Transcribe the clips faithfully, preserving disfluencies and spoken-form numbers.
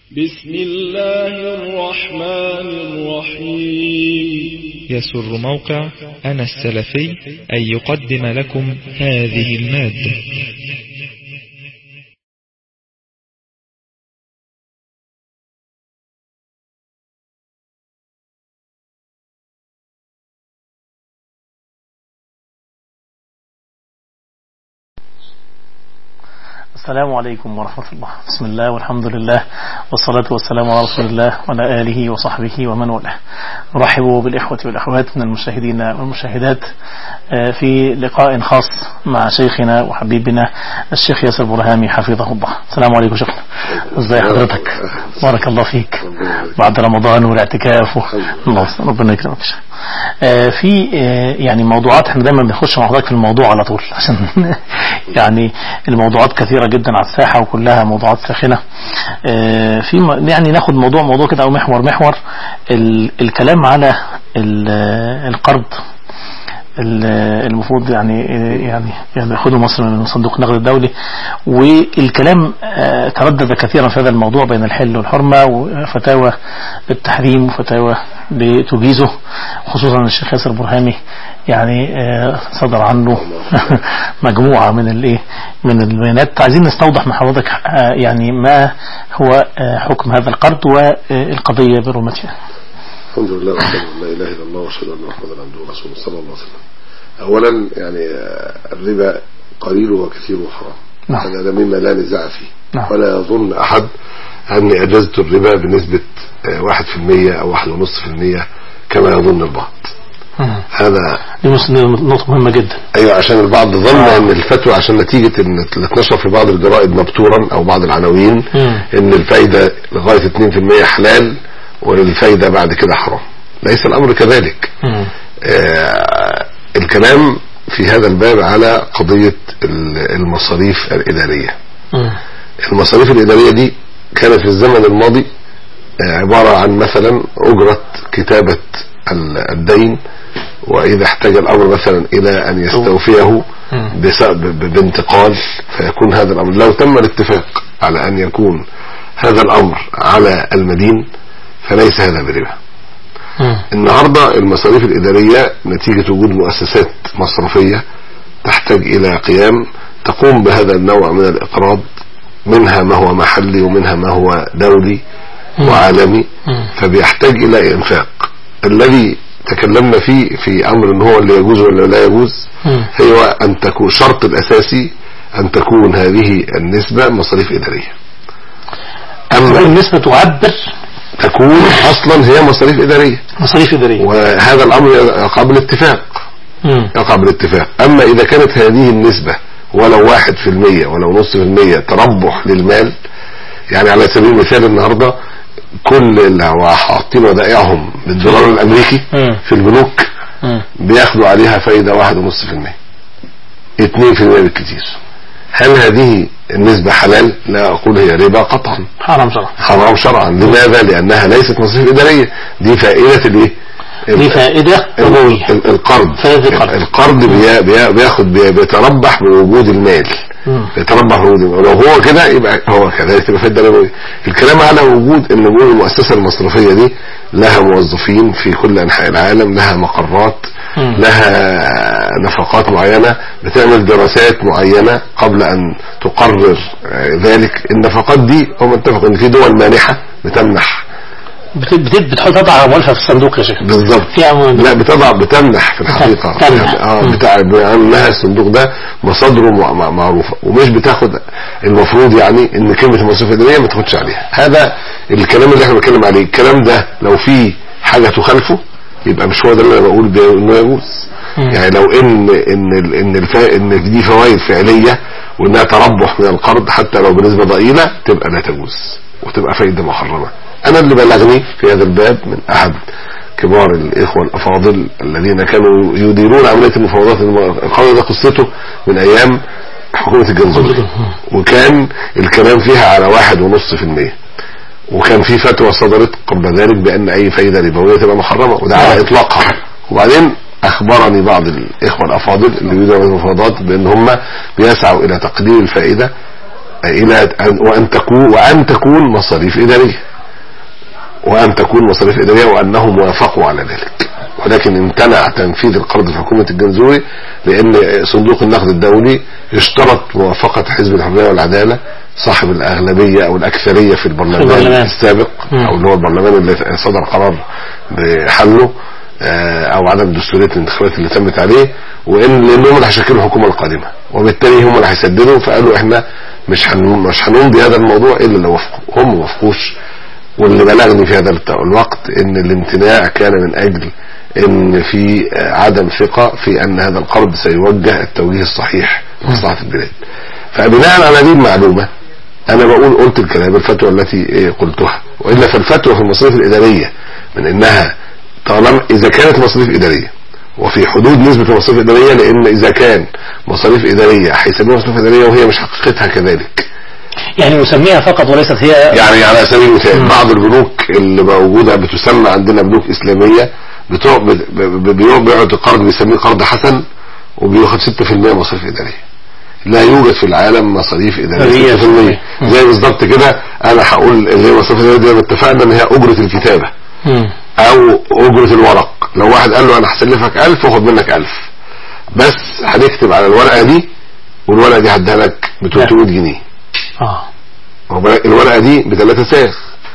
بسم الله الرحمن الرحيم. يسر موقع أنا السلفي أن يقدم لكم هذه المادة. السلام عليكم ورحمة الله. بسم الله والحمد لله والصلاة والسلام على رسول الله وعلى آله وصحبه ومن والاه. نرحب بالإخوة والأخوات من المشاهدين والمشاهدات في لقاء خاص مع شيخنا وحبيبنا الشيخ ياسر برهامي حفظه الله. السلام عليكم شيخنا، ازاي حضرتك؟ بارك الله فيك بعد رمضان والاعتكاف. الله ربنا يكرمك. في يعني موضوعات، احنا دايما بنخش مع حضرتك في الموضوع على طول عشان يعني الموضوعات كثيرة جدا على الساحة وكلها موضوعات ساخنة. في يعني ناخد موضوع موضوع كده او محور محور الكلام على القرض المفروض يعني يعني يعني ياخده مصر من صندوق النقد الدولي، والكلام تردد كثيرا في هذا الموضوع بين الحل والحرمة، وفتاوى بالتحريم وفتاوى بتجيزه، خصوصا الشيخ ياسر برهامي يعني صدر عنه مجموعة من الايه من البيانات. عايزين نستوضح من حضرتك يعني ما هو حكم هذا القرض والقضية برمتها. الحمد لله واشهد ان لا اله الا الله واشهد ان محمدا عبده ورسوله صلى الله عليه وسلم. اولا يعني الربا قليل وكثير حرام، نعم. هذا مما لا نزاع فيه، نعم. ولا يظن احد اني اجزت الربا بنسبه واحد في المية او واحد ونصف في المية كما يظن البعض. مم. هذا نقطة مهمة جدا. ايوه، عشان البعض ظن آه. ان الفتوى عشان نتيجة ان اتنشر في بعض الجرائد مبتورا او بعض العناوين مم. ان الفايدة لغاية اتنين في المية حلال والفايدة بعد كده حرام. ليس الامر كذلك. آه الكلام في هذا الباب على قضية المصاريف الادارية. مم. المصاريف الادارية دي كانت في الزمن الماضي عبارة عن مثلا اجرة كتابة الدين، واذا احتاج الامر مثلا الى ان يستوفيه بانتقال فيكون هذا الامر، لو تم الاتفاق على ان يكون هذا الامر على المدين فليس هذا بربا. النهاردة المصاريف الادارية نتيجة وجود مؤسسات مصرفية تحتاج الى قيام تقوم بهذا النوع من الاقراض، منها ما هو محلي ومنها ما هو دولي وعالمي، فبيحتاج الى انفاق. الذي تكلمنا فيه في امر ان هو اللي يجوز ولا لا يجوز هو ان تكون شرط الاساسي ان تكون هذه النسبة مصاريف ادارية. اما النسبة تعبر تكون اصلا هي مصاريف ادارية مصاريف ادارية وهذا الامر يقع بالاتفاق يقع بالاتفاق. اما اذا كانت هذه النسبة ولو واحد في المية ولو نص في المية تربح للمال، يعني على سبيل المثال النهاردة كل اللي حاطين ودائعهم بالدولار الامريكي في البنوك بياخدوا عليها فايدة واحد ونص في المية اتنين في المية بالكثير. هل هذه النسبة حلال؟ لا اقول هي ربا قطعا، حرام شرعا. حرام شرعا. لماذا؟ لانها ليست مصاريف ادارية، دي فائدة الايه؟ دي فائدة القرض. القرض بياخد بيتربح بوجود المال، بيتربح بوجود المال. لو هو كده يبقى هو كذلك تبقى فائدة ربوية. الكلام على وجود ان وجود المؤسسة المصرفية دي لها موظفين في كل انحاء العالم، لها مقرات، لها نفقات معينة، بتعمل دراسات معينة قبل ان تقرر ذلك. النفقات دي هم اتفقوا ان في دول مانحة بتمنح، بتحط تضع اموالها في الصندوق يا شيخ. بالظبط. لا بتضع بتمنح في الحقيقه يعني اه بتاع لها الصندوق ده مصادره معروفه، ومش بتاخد المفروض يعني ان كلمه المصاريف الاداريه ما تاخدش عليها. هذا الكلام اللي احنا بنتكلم عليه. الكلام ده لو في حاجه تخالفه يبقى مش هو ده اللي انا بقول انه يجوز. يعني لو ان ان ان الفا ان دي فوائد فعليه وانها تربح من القرض حتى لو بنسبه ضئيله تبقى لا تجوز وتبقى فائده محرمه. انا اللي بلغني في هذا الباب من احد كبار الاخوة الافاضل الذين كانوا يديرون عملية المفاوضات. القرار ده قصته من ايام حكومة الجنزوري، وكان الكلام فيها على واحد ونص في المية، وكان في فتوى صدرت قبل ذلك بان اي فايدة ربوية تبقى محرمة، وده على اطلاقها. وبعدين اخبرني بعض الاخوة الافاضل اللي بيديروا المفاوضات بان هم بيسعوا الى تقليل الفائدة الى أن وان تكون وان تكون مصاريف اداريه وان تكون مصاريف اداريه وانهم وافقوا على ذلك، ولكن امتنع تنفيذ القرض في حكومه الجنزوري لان صندوق النقد الدولي اشترط موافقه حزب الحريه والعداله صاحب الاغلبيه او الاكثريه في البرلمان, البرلمان. السابق م. او اللي هو البرلمان اللي صدر قرار بحله او عدم دستوريه الانتخابات اللي تمت عليه، وان لانهم اللي هيشكلوا الحكومه القادمه وبالتالي هم اللي هيسددوا، فقالوا احنا مش هن مش هنمضي هذا الموضوع الا لو وافقوا. هم ما وافقوش، واللي بلغني في هذا الوقت ان الامتناع كان من اجل ان في عدم ثقه في ان هذا القرض سيوجه التوجيه الصحيح لمصلحه البلاد. فبناء على هذه المعلومه انا بقول قلت الكلام الفتوى التي قلتها، والا فالفتوى في المصاريف الاداريه من انها طالما اذا كانت مصاريف اداريه وفي حدود نسبه المصاريف الاداريه، لان اذا كان مصاريف اداريه هيسموها مصاريف اداريه وهي مش حقيقتها كذلك، يعني نسميها فقط وليست هي. يعني على سبيل المثال بعض البنوك اللي موجوده بتسمى عندنا بنوك اسلاميه بتوع بيقعد القرض بيسميه قرض حسن وبياخد ستة في المية مصاريف اداريه. لا يوجد في العالم مصاريف اداريه ستة في المية زي بالظبط كده. انا هقول اللي هي مصاريف اداريه دي اتفقنا ان هي اجره الكتابه او اجره الورق. لو واحد قال له انا هسلفك ألف واخد منك ألف، بس هنكتب على الورقه دي والورقه دي هديها لك ب ثلاثمية جنيه. اه الورقه دي بثلاثة ساغ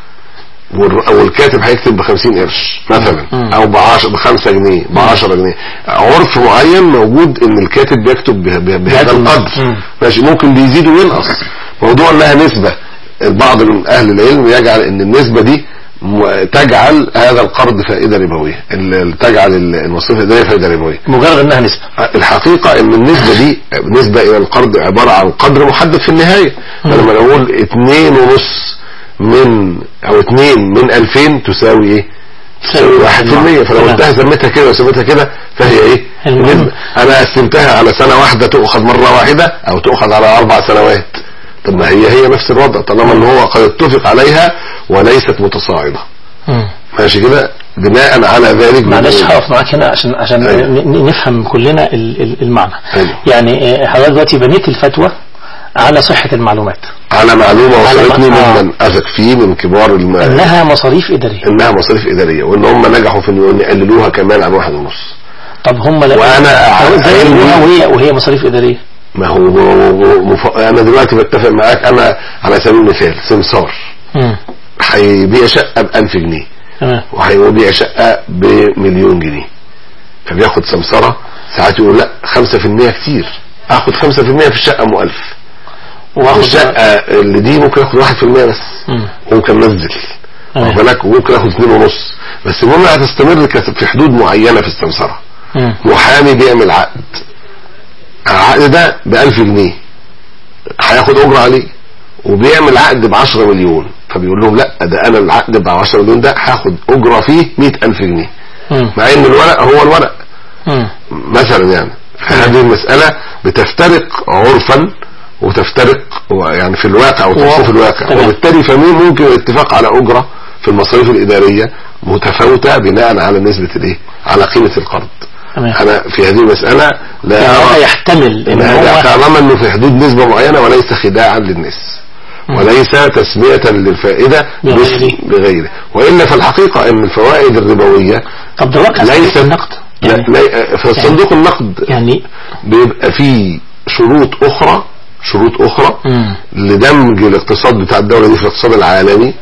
والكاتب هيكتب بخمسين قرش مثلا او بخمسة جنيه بعشرة جنيه. عرف معين موجود ان الكاتب بيكتب بهذا القدر، ماشي، ممكن بيزيد وينقص. موضوع انها نسبة، بعض من اهل العلم يجعل ان النسبة دي تجعل هذا القرض فائدة ربوية، تجعل المصاريف الادارية فائدة ربوية مجرد انها نسبة. الحقيقة ان النسبة دي نسبة الى القرض عبارة عن قدر محدد في النهاية. فلما نقول اتنين ونص من او اتنين من الفين تساوي ايه؟ تساوي واحد في المية. فلو انتهى زمتها كده وسمتها كده فهي ايه؟ نسبة. انا قسمتها على سنة واحدة تؤخذ مرة واحدة او تؤخذ على اربع سنوات. طب ما هي هي نفس الوضع طالما ان هو قد اتفق عليها وليست متصاعدة. ماشي كده. بناء على ذلك معلش هقف معاك هنا عشان عشان أيوه. نفهم كلنا المعنى. أيوه. يعني حضرتك دلوقتي بنيت الفتوى على صحة المعلومات، على معلومة وصلتني ممن أثق فيه من كبار الم... انها مصاريف ادارية انها مصاريف ادارية وان هم نجحوا في ان يقللوها كمان عن واحد ونص. طب هم لا وانا ازاي وهي وهي مصاريف ادارية؟ ما هو مف... انا دلوقتي بتفق معاك. انا على سبيل المثال سمسار هيبيع شقة بألف جنيه وهيبيع شقة بمليون جنيه، فبياخد سمسارة ساعات يقول لا خمسة في المية كتير، اخد خمسة في المية في الشقة ام ألف، واخد الشقة اللي دي ممكن اخد واحد في المية بس ممكن ننزل وبالك وممكن اخد اتنين ونص بس. المهم هتستمر في حدود معينة في السمسارة. محامي بيعمل عقد، العقد ده بألف جنيه هياخد اجرة عليه، وبيعمل عقد بعشرة مليون فبيقول لهم لا ده انا العقد بعشرة مليون ده هاخد اجرة فيه مئة الف جنيه مع ان الورق هو الورق مثلا. يعني هذه المسألة بتفترق عرفا وتفترق يعني في الواقع وتحصل في الواقع، وبالتالي فمين ممكن الاتفاق على اجرة في المصاريف الادارية متفاوتة بناء على نسبة الايه على قيمة القرض. انا في هذه المسألة لا يحتمل ان هو طالما انه في حدود نسبة معينة وليس خداعا للناس وليس تسمية للفائدة بغيره، وإلا في الحقيقة ان الفوائد الربوية طب ده ليس النقد يعني في صندوق يعني النقد يعني بيبقى فيه شروط اخرى شروط اخرى مم. لدمج الاقتصاد بتاع الدولة دي في الاقتصاد العالمي،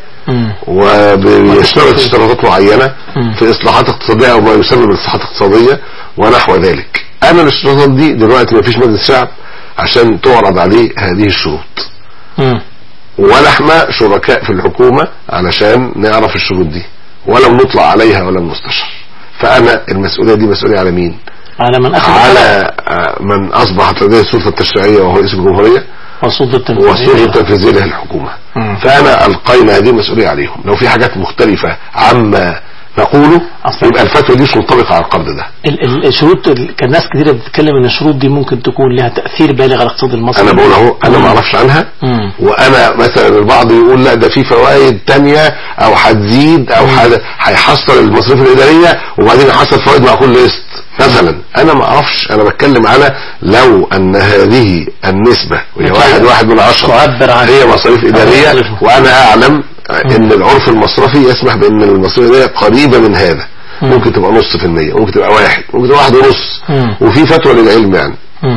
وبيشترط اشتراطات معينة مم. في اصلاحات اقتصادية او ما يسمى بالاصلاحات الاقتصادية ونحو ذلك. انا الاشتراطات دي دلوقتي ما فيش مجلس شعب عشان تعرض عليه هذه الشروط مم. ولا احنا شركاء في الحكومة علشان نعرف الشروط دي ولم نطلع عليها ولم نستشر. فانا المسؤولية دي مسؤولية على مين؟ على من أخذ على من اصبحت لديه السلطة التشريعية وهو رئيس الجمهورية والسلطة التنفيذية والسلطة التنفيذية للحكومة. فانا القينا هذه المسؤولية عليهم. لو في حاجات مختلفة عما نقوله أصلاً. يبقى الفتوى دي مش منطبقة على القرض ده. الشروط كان ناس كتير بتتكلم ان الشروط دي ممكن تكون لها تأثير بالغ على الاقتصاد المصري. انا بقول اهو انا ما اعرفش عنها. مم. وانا مثلا البعض يقول لا ده في فوائد تانية او هتزيد او هيحصل المصاريف الادارية وبعدين يحصل فوائد مع كل قسط مثلا. انا ما اعرفش، انا بتكلم على لو ان هذه النسبة وهي واحد واحد من عشرة هي مصاريف ادارية، وانا اعلم ان العرف المصرفي يسمح بان المصاريف الادارية قريبة من هذا. ممكن تبقى نص في المية، ممكن تبقى واحد، ممكن تبقى واحد ونص. وفي فتوى للعلم يعني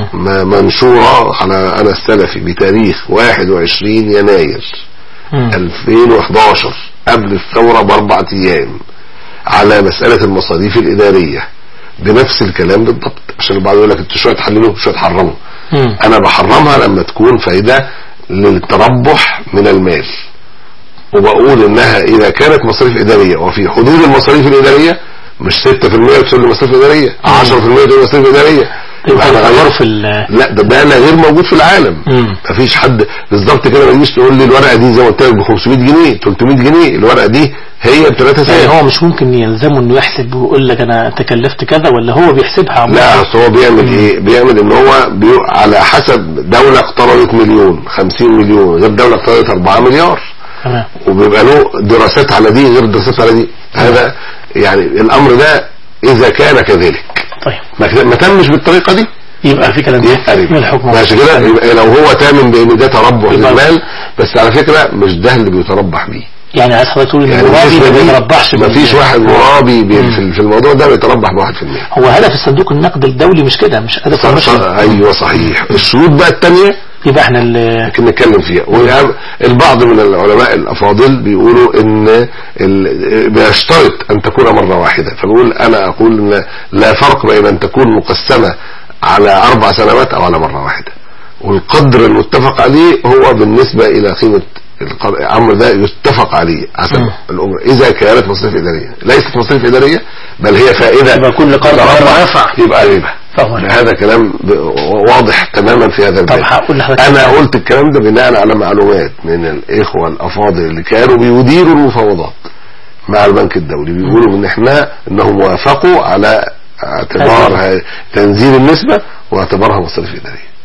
منشورة على أنا السلفي بتاريخ واحد وعشرين يناير ألفين وإحداشر قبل الثورة بأربعة أيام على مسألة المصاريف الإدارية بنفس الكلام بالضبط. عشان البعض يقول لك انتوا شوية تحللوا شوية تحرموا. أنا بحرمها لما تكون فايدة للتربح من المال، وبقول انها اذا كانت مصاريف ادارية وفي حدود المصاريف الادارية مش ستة في المية تسول المصاريف الادارية، عشرة في المية تسول المصاريف الادارية. يبقى غير في لا ده بقى غير موجود في العالم. مفيش حد بالظبط كده ما تجيش تقول لي الورقة دي زي ما قلت لك ب خمسمية جنيه تلتمية جنيه، الورقة دي هي ب ثلاثة سنت. يعني هو مش ممكن يلزمه انه يحسب ويقول لك انا تكلفت كذا، ولا هو بيحسبها عموما؟ لا اصل هو بيعمل مم. ايه بيعمل ان هو بيو... على حسب دولة اقترضت مليون خمسين مليون غير دولة اقترضت أربعة مليار، وبيبقى له دراسات على دي غير دراسات على دي. هذا يعني الامر ده اذا كان كذلك طيب ما تمش بالطريقة دي يبقى في كلام من الحكم ماشي كده. يبقى لو هو تامن بان ده تربح للمال، بس على فكرة مش ده اللي بيتربح بيه. يعني عايز حضرتك تقول ان المرابي ما بيتربحش، ما فيش واحد مرابي في الموضوع ده بيتربح بواحد في المية. هو هدف الصندوق النقد الدولي مش كده، مش هدف المشروع. ايوه صحيح. الشروط بقى الثانيه يبقى احنا اللي ممكن نتكلم فيها. والبعض من العلماء الافاضل بيقولوا ان بيشترط ان تكون مرة واحدة، فبقول انا اقول ان لا فرق بين ان تكون مقسمة على اربع سنوات او على مرة واحدة، والقدر المتفق عليه هو بالنسبة الى قيمة الامر ده يتفق عليه حسب الامر. اذا كانت مصاريف اداريه ليست مصاريف اداريه بل هي فائده، يبقى كل قرض رفع يبقى ربا. هذا كلام واضح تماما في هذا الباب. انا قلت الكلام ده بناء على معلومات من الاخوه الافاضل اللي كانوا بيديروا المفاوضات مع البنك الدولي، بيقولوا ان احنا انهم وافقوا على اعتبار تنزيل النسبه واعتبارها مصاريف اداريه.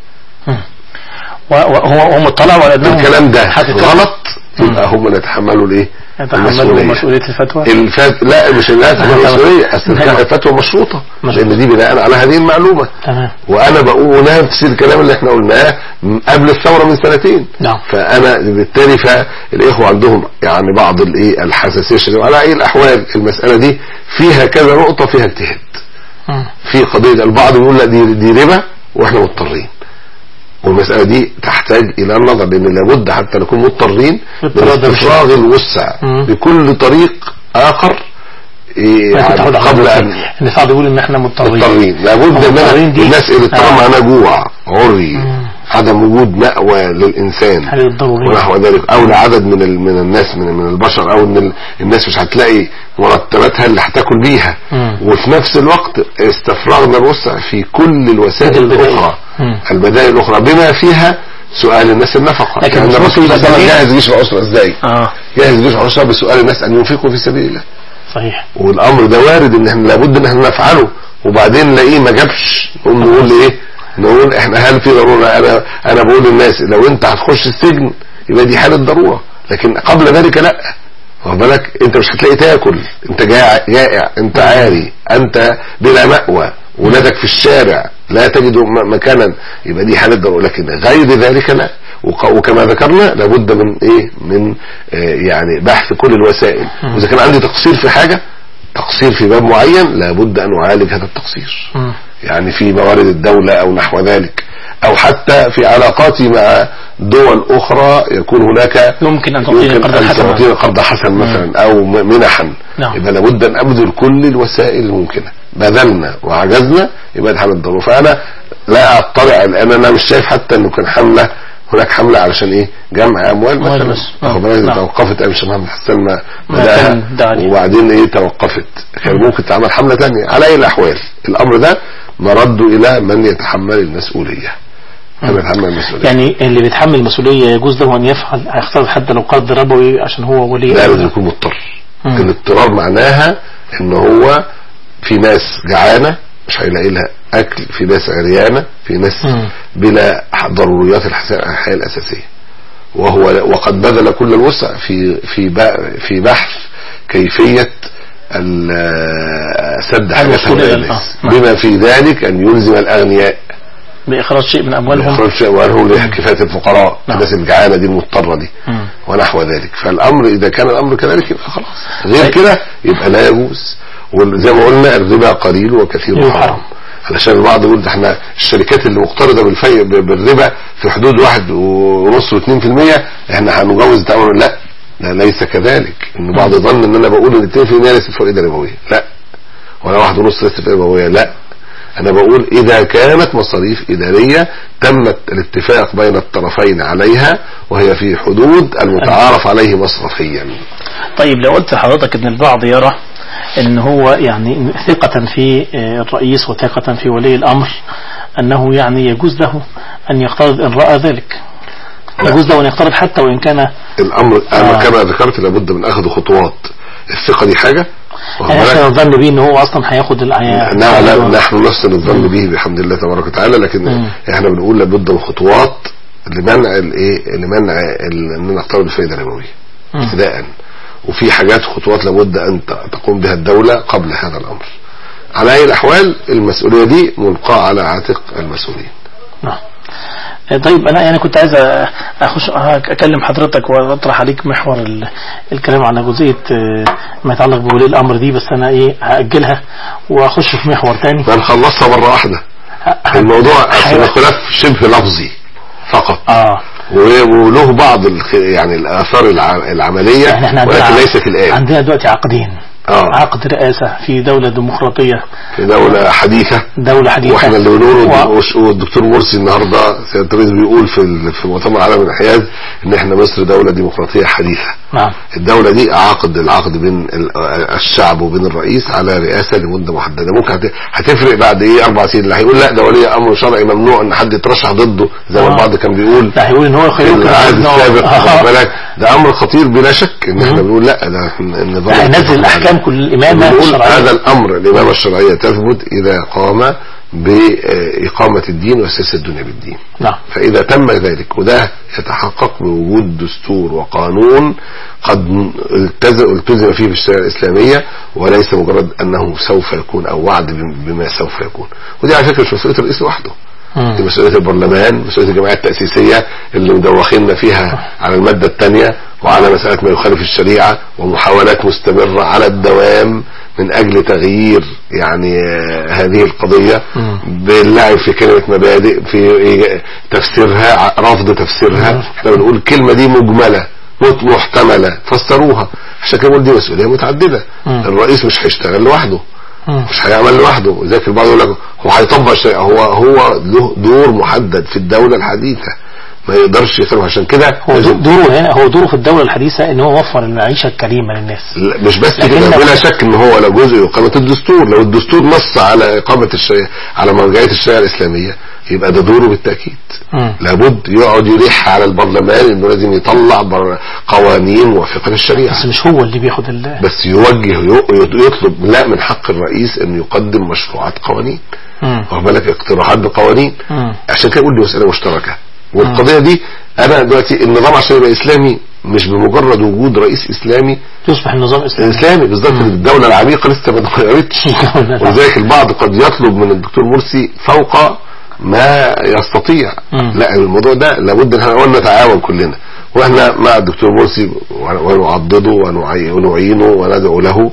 وهو هو مطلع ولا الكلام ده غلط، يبقى هم اللي يتحملوا الايه؟ يتحملوا مسؤوليه الفتوى. الفت... لا مش اللي يتحمل مسؤوليه، اصل الفتوى مشروطه لان دي بناء على هذه المعلومه. تمام. وانا بقول نفس الكلام اللي احنا قلناه قبل الثوره من سنتين. نعم. فانا بالتالي فالاخوه عندهم يعني بعض الايه الحساسيه، وعلى اي الاحوال المساله دي فيها كذا نقطه فيها اجتهاد. في قضيه البعض يقول لا دي دي ربا واحنا مضطرين، والمسألة دي تحتاج إلى النظر، لأن لابد حتى نكون مضطرين باستفراغ الوسع بكل طريق آخر يعني قبل أن إن صعب يقول إن إحنا مضطرين. مضطرين لابد من الناس اللي طالما أنا جوع عري عدم وجود مأوى للإنسان ونحو ذلك، أو لعدد من من الناس من من البشر، أو إن الناس مش هتلاقي مرتباتها اللي هتاكل بيها، وفي نفس الوقت استفرغنا الوسع في كل الوسائل الأخرى البدائل الأخرى بما فيها سؤال الناس النفقة. لكن يعني الرسول جاهز جيش العسرة ازاي؟ آه. جاهز جيش العسرة بسؤال الناس أن ينفقوا في سبيل الله. صحيح. والأمر ده وارد إن احنا لابد إن احنا نفعله، وبعدين نلاقيه ما جابش نقوم نقول ايه؟ نقول احنا هل في ضرورة؟ أنا أنا بقول للناس لو أنت هتخش السجن يبقى دي حالة ضرورة، لكن قبل ذلك لا. واخد بالك؟ أنت مش هتلاقي تاكل، أنت جائع جائع، أنت عاري، أنت بلا مأوى، ولادك في الشارع لا تجد مكانا، يبقى دي حالة ضرورة. لكن غير ذلك لا. وكما ذكرنا لابد من ايه من آه يعني بحث كل الوسائل، واذا كان عندي تقصير في حاجة، تقصير في باب معين، لابد ان اعالج هذا التقصير يعني في موارد الدولة او نحو ذلك، او حتى في علاقاتي مع دول اخرى يكون هناك يمكن ان تعطيني قرض حسن مثلا او منحا. نعم. يبقى لابد ان ابذل كل الوسائل الممكنة، بذلنا وعجزنا يبقى ده حالة ضرورة. فانا لا اطلع الان، انا مش شايف حتى انه كان حملة هناك حملة علشان ايه جمع اموال مثلا. نعم. توقفت امشي محمد حسن ما بدأها وبعدين ايه توقفت، كان ممكن تعمل حملة تانية. على اي الاحوال الامر ده مرد الى من يتحمل المسؤولية. أنا يتحمل المسؤولية. يعني اللي بيتحمل المسؤولية يجوز له ان يفعل يختار حتى لو قرض ربوي عشان هو ولي. لا لازم يكون مضطر. الاضطرار معناها ان هو في ناس جعانة مش هيلاقي لها اكل، في ناس عريانة، في ناس بلا ضروريات الحياة الاساسية، وهو وقد بذل كل الوسع في في في بحث كيفية سد حاجة الناس، بما في ذلك ان يلزم الاغنياء بإخراج شيء من أموالهم، بإخراج شيء أموالهم لكفاية الفقراء، الناس الجعانة دي المضطرة دي مم. ونحو ذلك. فالأمر إذا كان الأمر كذلك يبقى خلاص، غير كده يبقى لا يجوز. وزي ما قلنا الربا قليل وكثير حرام، علشان البعض يقول احنا الشركات اللي مقترضة بالفي بالربا في حدود واحد ونص واثنين في المية احنا هنجوز التعامل. لا، لا ليس كذلك. ان بعض ظن ان انا بقول ان اثنين في المية ليس فائدة ربوية، لا، ولا واحد ونص ليس فائدة ربوية، لا. أنا بقول إذا كانت مصاريف إدارية تمت الاتفاق بين الطرفين عليها وهي في حدود المتعارف عليه مصرفيا. طيب لو قلت لحضرتك أن البعض يرى أن هو يعني ثقة في الرئيس وثقة في ولي الأمر أنه يعني يجوز له أن يقترض إن رأى ذلك، يجوز له أن يقترض حتى وإن كان الأمر أنا آه كما ذكرت لابد من أخذ خطوات. الثقة دي حاجة يعني احنا نظن به ان هو اصلا هياخد الحياة. نعم، لا نحن نحسن الظن به بحمد الله تبارك وتعالى، لكن مم. احنا بنقول لابد من خطوات لمنع الايه لمنع ان نقترض الفائده الربويه ابتداء، وفي حاجات خطوات لابد ان تقوم بها الدوله قبل هذا الامر. على اي الاحوال المسؤوليه دي ملقاه على عاتق المسؤولين. نعم. طيب انا يعني كنت عايز اخش اكلم حضرتك واطرح عليك محور الكلام على جزئيه ما يتعلق بولي الامر دي، بس انا ايه هاجلها واخش في محور تاني فنخلصها مره واحده. الموضوع خلاف شبه لفظي فقط اه وله بعض يعني الاثار العمليه يعني ولكن ليست الان. عندنا دلوقتي عقدين، آه. عقد رئاسة في دولة ديمقراطية، في دولة حديثة، دولة حديثة، واحنا اللي بنقوله و... والدكتور مرسي النهاردة سيادة الرئيس بيقول في في مؤتمر العالم الانحياز ان احنا مصر دولة ديمقراطية حديثة. نعم. الدولة دي عقد العقد بين الشعب وبين الرئيس على رئاسة لمدة محددة. ممكن هتفرق بعد ايه اربع سنين، اللي هيقول لا ده ولي امر شرعي ممنوع ان حد يترشح ضده زي ما آه. البعض كان بيقول، لا هيقول ان هو خير العهد السابق. خد بالك ده امر خطير بلا شك، ان احنا بنقول لا ده النظام هينزل الاحكام كل الامامة الشرعية. هذا الامر الامامة الشرعية تثبت اذا قام بإقامة الدين وسياسة الدنيا بالدين. نعم. فإذا تم ذلك وده يتحقق بوجود دستور وقانون قد التزم فيه بالشريعة الإسلامية، وليس مجرد أنه سوف يكون أو وعد بما سوف يكون. ودي على فكرة مش مسؤولية الرئيس وحده، دي مسؤولية البرلمان، مسؤولية الجمعية التأسيسية اللي مدوخيننا فيها على المادة الثانية وعلى مسألة ما يخالف الشريعة، ومحاولات مستمرة على الدوام من أجل تغيير يعني هذه القضية باللعب في كلمة مبادئ، في تفسيرها، رفض تفسيرها. احنا بنقول الكلمة دي مجملة محتملة، فسروها. عشان كده دي مسؤولية متعددة. الرئيس مش هيشتغل لوحده، مش هيعمل لوحده. وذلك البعض يقول لك هو هيطبق شيء، هو هو له دور محدد في الدولة الحديثة ما يقدرش يسوي. عشان كده هو دوره هنا، هو دوره في الدولة الحديثة ان هو وفر المعيشة الكريمة للناس. مش بس كده، بلا شك ان هو لو جزء إقامة الدستور، لو الدستور نص على إقامة الشيء على مرجعية الشريعة الإسلامية يبقى ده دوره بالتأكيد. م. لابد يقعد يلح على البرلمان انه لازم يطلع قوانين موافقة للشريعة، بس مش هو اللي بياخد ال... بس يوجه يطلب. لا، من حق الرئيس انه يقدم مشروعات قوانين، واخد بالك، اقتراحات بقوانين. م. عشان كده اقول دي مسألة مشتركة. والقضية دي انا دلوقتي النظام عشان يبقى اسلامي مش بمجرد وجود رئيس اسلامي يصبح النظام اسلامي. اسلامي بالظبط. الدولة العميقة لسه ما اتغيرتش. ولذلك البعض قد يطلب من الدكتور مرسي فوق ما يستطيع. مم. لا، الموضوع ده لابد ان احنا نتعاون كلنا، واحنا مع الدكتور مرسي ونعضده ونعينه وندعو له.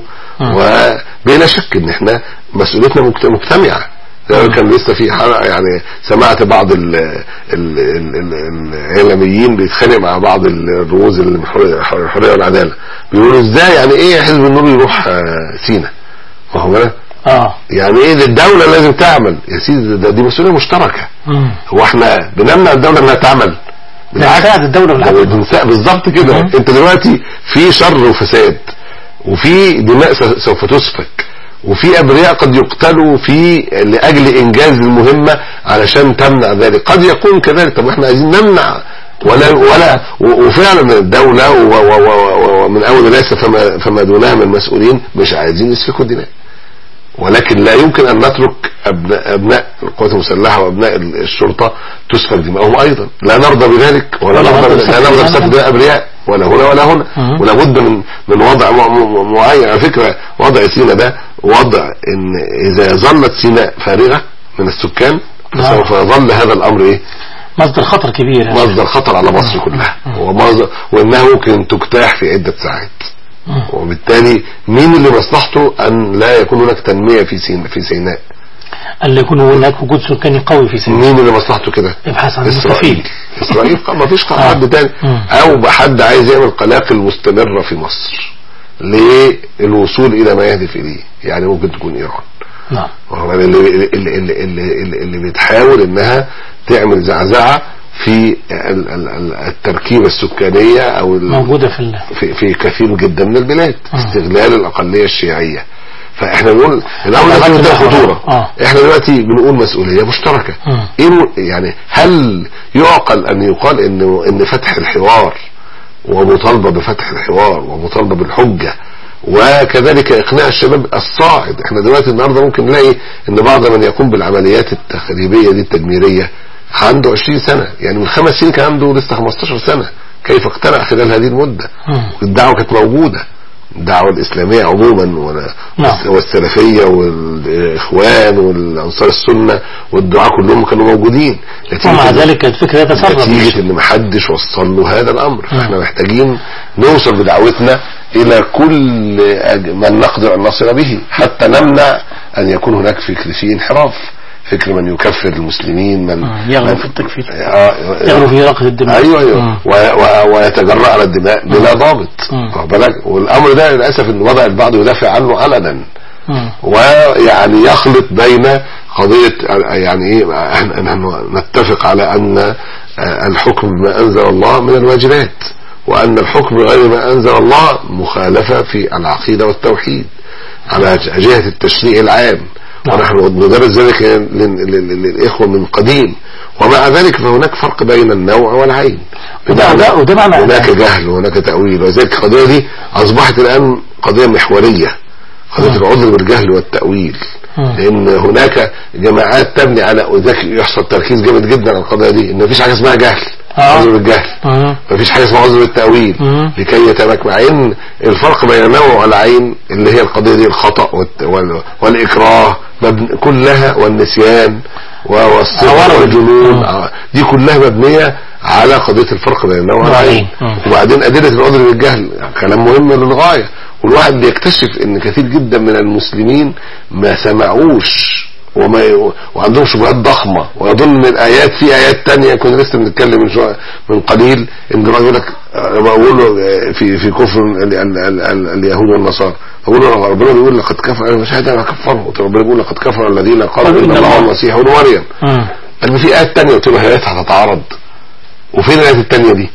وبلا شك ان احنا مسؤوليتنا مجتمعة. كان لسه في حلقة يعني سمعت بعض ال ال ال الاعلاميين بيتخانق مع بعض الرموز الحرية والعدالة، بيقولوا ازاي يعني ايه حزب النور يروح سينا، فاهم بالك؟ اه يعني ايه الدولة لازم تعمل يا سيدي، دي مسؤولية مشتركة. مم. هو احنا بنمنع الدولة انها تعمل؟ بنساعد الدولة بالظبط كده. مم. انت دلوقتي في شر وفساد وفي دماء سوف تسفك وفي أبرياء قد يقتلوا في لأجل إنجاز المهمة علشان تمنع ذلك. قد يكون كذلك. طب احنا عايزين نمنع ولا ولا وفعلا الدولة ومن اول ليس فما, فما دونها من المسؤولين مش عايزين يسفكوا الدماء، ولكن لا يمكن ان نترك ابناء, أبناء القوات المسلحة وابناء الشرطة تسفك دماؤهم ايضا، لا نرضى بذلك ولا نرضى لا نرضى بسفك دماء ابرياء ولا هنا ولا هنا. ولا بد من من وضع معين. على فكرة وضع سيناء ده وضع ان اذا ظلت سيناء فارغة من السكان فسوف يظل هذا الامر ايه مصدر خطر كبير، مصدر خطر على مصر كلها، وانها ممكن تجتاح في عدة ساعات. وبالتالي مين اللي مصلحته ان لا يكون هناك تنمية في سيناء في سيناء اللي يكون هناك وجود سكاني قوي في سيناء؟ مين اللي مصلحته كده؟ ابحث عن اسرائيل. اسرائيل ما فيش حد تاني، او بحد عايز يعمل قلاقل مستمرة في مصر للوصول الى ما يهدف اليه، يعني ممكن تكون ايران. نعم. اللي اللي اللي اللي, اللي بتحاول انها تعمل زعزعة في التركيبة السكانية او موجودة في في, في كثير جدا من البلاد. م. استغلال الاقلية الشيعية. فاحنا بنقول الامر ده خطورة. آه. احنا دلوقتي بنقول مسؤولية مشتركة. ايه يعني هل يعقل ان يقال انه ان فتح الحوار ومطالبة بفتح الحوار ومطالبة بالحجة وكذلك اقناع الشباب الصاعد؟ احنا دلوقتي النهارده ممكن نلاقي ان بعض من يقوم بالعمليات التخريبية دي التدميرية عنده عشرين سنة، يعني من خمس سنين كان عنده لسه خمستاشر سنة. كيف اقتنع خلال هذه المدة؟ والدعوة كانت موجودة، الدعوة الإسلامية عموما والسلفية والإخوان والأنصار السنة والدعاء كلهم كانوا موجودين، ومع ذلك الفكرة تسرب نتيجة ان محدش وصل له هذا الأمر. فاحنا محتاجين نوصل بدعوتنا إلى كل من نقدر أن نصل به حتى نمنع أن يكون هناك فكر فيه انحراف، فكر من يكفر المسلمين، من يغلو في التكفير، يغلو في رقة الدماء. ايوه ايوه ويتجرأ على الدماء بلا ضابط. والامر ده للاسف ان وضع البعض يدافع عنه علنا، ويعني يخلط بين قضية يعني ايه نحن نتفق على ان الحكم بما انزل الله من الواجبات، وان الحكم بغير ما انزل الله مخالفة في العقيدة والتوحيد على جهة التشريع العام. ونحن ندرس ذلك للإخوة من قديم، ومع ذلك فهناك فرق بين النوع والعين. هناك جهل وهناك تأويل، وذلك القضية دي أصبحت الآن قضية محورية، قضية العذر بالجهل والتأويل. لأن هناك جماعات تبني على وذلك يحصل تركيز جامد جدا على القضية دي، إن مفيش حاجة اسمها جهل، عذر بالجهل، مفيش حاجة اسمها عذر بالتأويل، لكي يتمك. مع ان الفرق بين النوع والعين اللي هي القضية دي الخطأ والإكراه كلها والنسيان والصغر والجنون دي كلها مبنية على قضية الفرق بين النوع والعين. وبعدين أدلة العذر بالجهل كلام مهم للغاية، والواحد بيكتشف ان كثير جدا من المسلمين ما سمعوش وما ي... وعندهم شبهات ضخمة، ويظن من الآيات في آيات تانية كنا لسه بنتكلم من شوية من قليل ان الراجل يقول لك لما اقول له في في كفر ال... ال... ال... ال... اليهود والنصارى، اقول له ربنا بيقول لقد كفر، انا مش هقدر اكفره، ربنا بيقول لقد كفر الذين قالوا ان الله المسيح ابن مريم. قال في آيات تانية قلت له هي هتتعارض، وفين الآيات التانية دي؟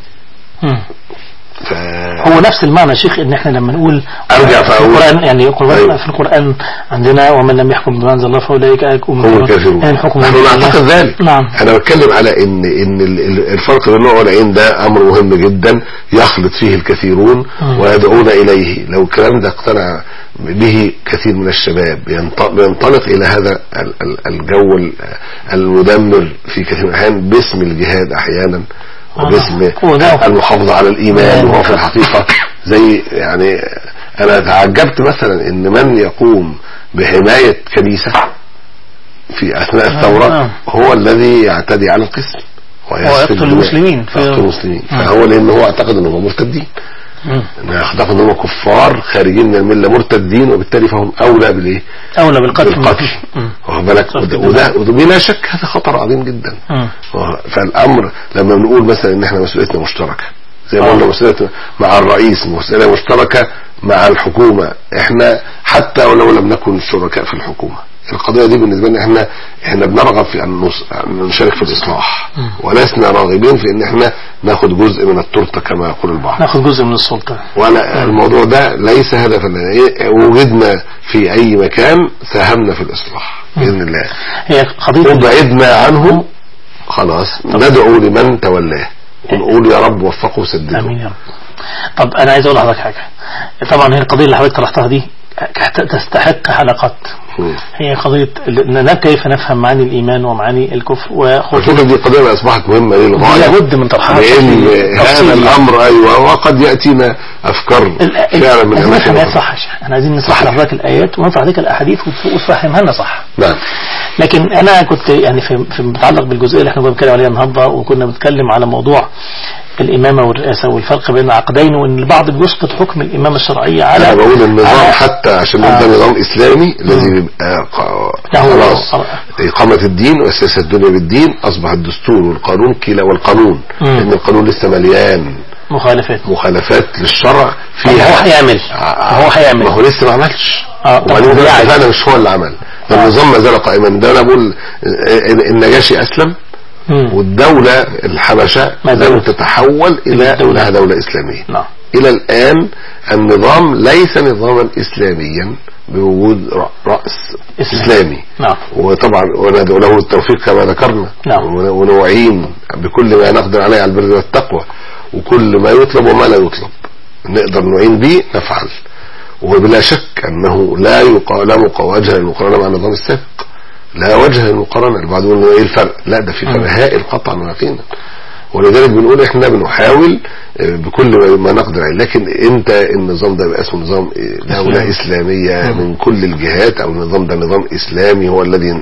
ف... هو نفس المعنى يا شيخ، ان احنا لما نقول ارجع في القرآن يعني أيوه. في القرآن عندنا ومن لم يحكم بما انزل الله فاولئك هم الكافرون. يعني الحكم نحن نعتقد ذلك. نعم. انا بتكلم على ان ان الفرق بين النوع والعين ده امر مهم جدا يخلط فيه الكثيرون م. ويدعون اليه. لو الكلام ده اقتنع به كثير من الشباب ينطلق الى هذا الجو المدمر في كثير من الاحيان باسم الجهاد احيانا وباسم المحافظة على الإيمان، وهو في الحقيقة زي يعني أنا تعجبت مثلا إن من يقوم بحماية كنيسة في أثناء الثورة هو الذي يعتدي على القسم ويقتل المسلمين ويقتل المسلمين فهو لأن هو اعتقد أنهم مرتدين، اعتقد أنهم كفار خارجين من الملة مرتدين، وبالتالي فهم أولى بالإيه؟ أولى بالقتل بالقتل. واخد بالك؟ وده بلا شك هذا خطر عظيم جدا. فالأمر لما بنقول مثلا إن احنا مسؤوليتنا مشتركة زي ما قلنا، مسؤوليتنا مع الرئيس، مسؤولية مشتركة مع الحكومة، احنا حتى ولو لم نكن شركاء في الحكومة القضية دي بالنسبة لنا احنا احنا بنرغب في ان نشارك في الاصلاح، ولسنا راغبين في ان احنا ناخد جزء من التورته كما يقول البعض، ناخد جزء من السلطة. ولا الموضوع ده ليس هدفا لنا، وجدنا في اي مكان ساهمنا في الاصلاح باذن الله. هي قضية وبعدنا عنه خلاص ندعو لمن تولاه ونقول يا رب وفقه وسدده. امين يا رب. طب انا عايز اقول لحضرتك حاجه. طبعا هي القضيه اللي حضرتك طرحتها دي تستحق حلقات. هي قضية كيف نفهم معاني الإيمان ومعاني الكفر وخطوط. دي قضية أصبحت مهمة للغاية، لابد من طرحها، لأن هذا الأمر أيوة وقد يأتينا أفكار فعلا من أماكن الآيات صح. احنا عايزين نصح لحضرتك الآيات ونرفع لك الأحاديث وتفهمها لنا صح. نعم. لكن أنا كنت يعني في في متعلق بالجزئية اللي احنا بنتكلم عليها النهارده، وكنا بنتكلم على موضوع الإمامة والرئاسة والفرق بين العقدين، وإن البعض بيسقط حكم الإمامة الشرعية على أنا بقول النظام حتى عشان آه ده نظام إسلامي الذي يبقى خلاص إقامة الدين والسياسة الدنيا بالدين، أصبح الدستور والقانون كلا والقانون، لأن القانون لسه مليان مخالفات مخالفات للشرع فيها. هو هيعمل هو هيعمل ما هو لسه ما عملش. اه وبعدين ده فعلا مش هو اللي عمل. النظام ما زال قائما. ده أنا بقول النجاشي أسلم والدولة الحبشة لم تتحول إلى أنها دولة إسلامية. نعم. إلى الآن النظام ليس نظاما إسلاميا بوجود رأس إسلام. إسلامي. نعم. وطبعا وندعو له التوفيق كما ذكرنا. نعم. ونوعين بكل ما نقدر عليه على البر والتقوى، وكل ما يطلب وما لا يطلب نقدر نعين به نفعل. وبلا شك أنه لا يقال وجه المقارنة مع النظام السابق، لا وجه المقارنة. البعض يقول ايه الفرق؟ لا ده في فرق هائل قطعا ويقينا، ولذلك بنقول احنا بنحاول بكل ما نقدر عليه. لكن انت النظام ده بقى اسمه نظام دولة اسلامية من كل الجهات، او النظام ده نظام اسلامي هو الذي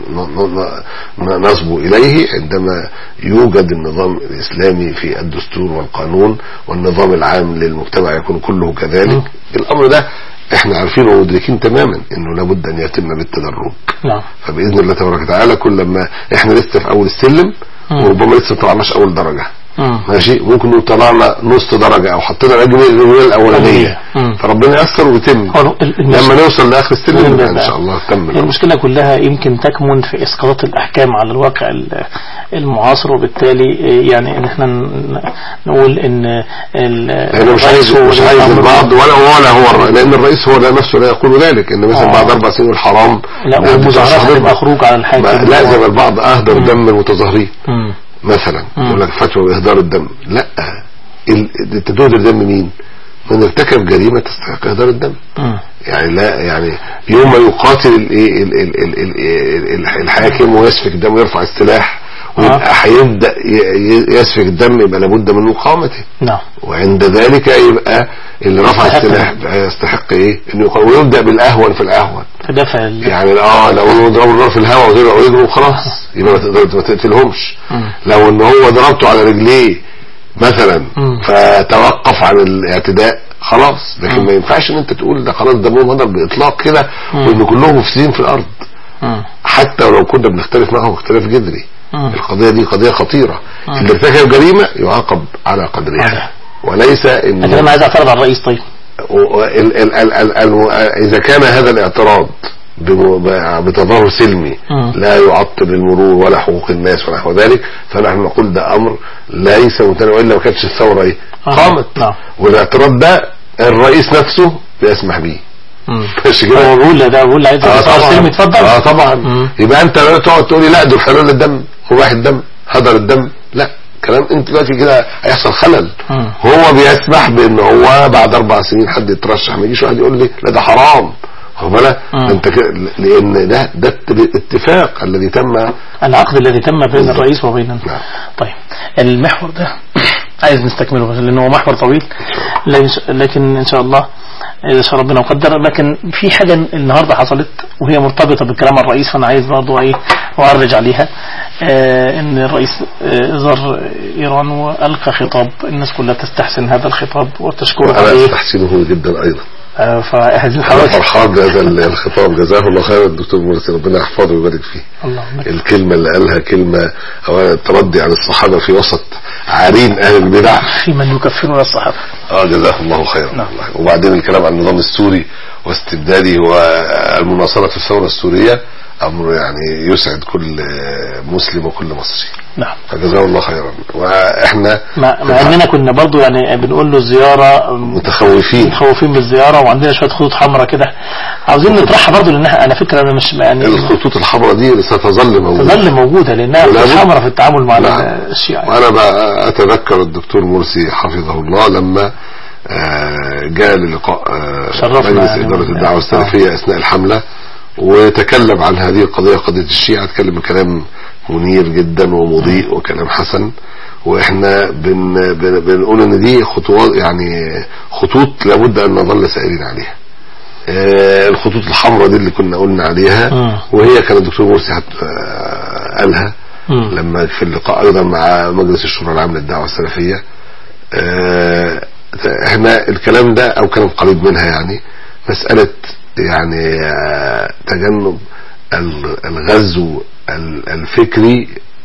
نصبو اليه عندما يوجد النظام الاسلامي في الدستور والقانون، والنظام العام للمجتمع يكون كله كذلك. الامر ده احنا عارفين ومدركين تماما انه لابد ان يتم بالتدرج. نعم. فباذن الله تبارك وتعالى كل ما احنا لسه في اول السلم، وربما لسه ما طلعناش اول درجه. مم. ماشي، ممكن نقول طلعنا نص درجه او حطينا الرجل الاولانيه، فربنا ييسر ويتم لما نوصل لاخر السلم ان شاء الله تكمل. المشكله كلها يمكن تكمن في اسقاط الاحكام على الواقع المعاصر، وبالتالي يعني ان احنا نقول ان انا مش عايز مش عايز البعض ولا هو ولا هو، لان الرئيس هو نفسه لا يقول ذلك ان مثلا بعد اربع سنين الحرام لا والمظاهرات هتبقى خروج على الحاكم. لا زي ما البعض اهدر دم المتظاهرين مثلا يقول لك فتوى باهدار الدم. لا، انت تهدر دم مين؟ من ارتكب جريمه تستحق اهدار الدم. م. يعني لا يعني يوم ما يقاتل الايه الحاكم ويسفك الدم ويرفع السلاح ويبقى هيبدا يسفك الدم، يبقى لابد من مقاومته. نعم. وعند ذلك يبقى اللي رفع السلاح يستحق ايه؟ انه يقاوم، ويبدا بالاهون في الاهون. فدفع يعني اه لو يضربوا النار في الهواء وطلعوا يجروا خلاص يبقى ما تقتلهمش. لو ان هو ضربته على رجليه مثلا فتوقف عن الاعتداء خلاص. لكن ما ينفعش ان انت تقول ده خلاص ده مو هدر باطلاق كده وان كلهم مفسدين في الارض. مم. حتى ولو كنا بنختلف معهم اختلاف جذري. مم. القضيه دي قضيه خطيره. اللي ارتكب جريمه يعاقب على قدرها، وليس ان انا عايز اعترض على الرئيس. طيب ال ال ال ال ال اذا كان هذا الاعتراض بتظاهر سلمي م. لا يعطل المرور ولا حقوق الناس ونحو ذلك، فنحن نقول ده امر ليس ممتنع، والا ما كانتش الثوره ايه قامت. آه. والاعتراض ده الرئيس نفسه بيسمح به. مش كده بقول ده بقول عايز تصور سلمي اتفضل. اه طبعا. م. يبقى انت تقعد تقول لي لا دول حلال الدم وواحد الدم هدر الدم، لا كلام انت دلوقتي كده هيحصل خلل. م. هو بيسمح بان هو بعد اربع سنين حد يترشح، ما يجيش واحد يقول لي لا ده حرام. خد بالك انت لان ده ده الاتفاق الذي تم، العقد الذي تم بين الرئيس وبين. طيب المحور ده عايز نستكمله لانه محور طويل، لكن ان شاء الله اذا شاء ربنا وقدر. لكن في حاجه النهارده حصلت وهي مرتبطه بكلام الرئيس، فانا عايز برضه ايه اعرج عليها. آه ان الرئيس آه زار ايران والقى خطاب، الناس كلها تستحسن هذا الخطاب وتشكره عليه. انا استحسنه جدا ايضا. فهذه الحوادث فرحان بهذا الخطاب، جزاه الله خير الدكتور مرسي، ربنا يحفظه ويبارك فيه. اللهم الكلمه اللي قالها كلمه او تردي على الصحابه في وسط عارين اهل البدع، في من يكفرون الصحابه. اه جزاه الله خيرا. نعم. وبعدين الكلام عن النظام السوري واستبداله والمناصره في الثوره السوريه امر يعني يسعد كل مسلم وكل مصري. نعم. فجزاه الله خيرا. واحنا مع, مع اننا كنا برضو يعني بنقول له الزياره متخوفين متخوفين بالزياره، وعندنا شويه خطوط حمراء كده عاوزين نطرحها برضو، لانها انا فكره انا مش يعني الخطوط الحمراء دي ستظل موجوده تظل موجوده لانها خطوط حمراء في التعامل مع نعم. الشيعة. وانا بقى اتذكر الدكتور مرسي حفظه الله لما جاء للقاء مجلس اداره الدعوه السلفيه اثناء الحمله وتكلم عن هذه القضيه، قضيه الشيعة، تكلم بكلام منير جدا ومضيء وكلام حسن. واحنا بن بن بنقول ان دي خطوات يعني خطوط لابد ان نظل سائرين عليها. الخطوط الحمراء دي اللي كنا قلنا عليها، وهي كان الدكتور مرسي حتى قالها لما في اللقاء ايضا مع مجلس الشورى العام للدعوه السلفيه. احنا الكلام ده او كلام قريب منها، يعني مساله يعني تجنب الغزو الفكري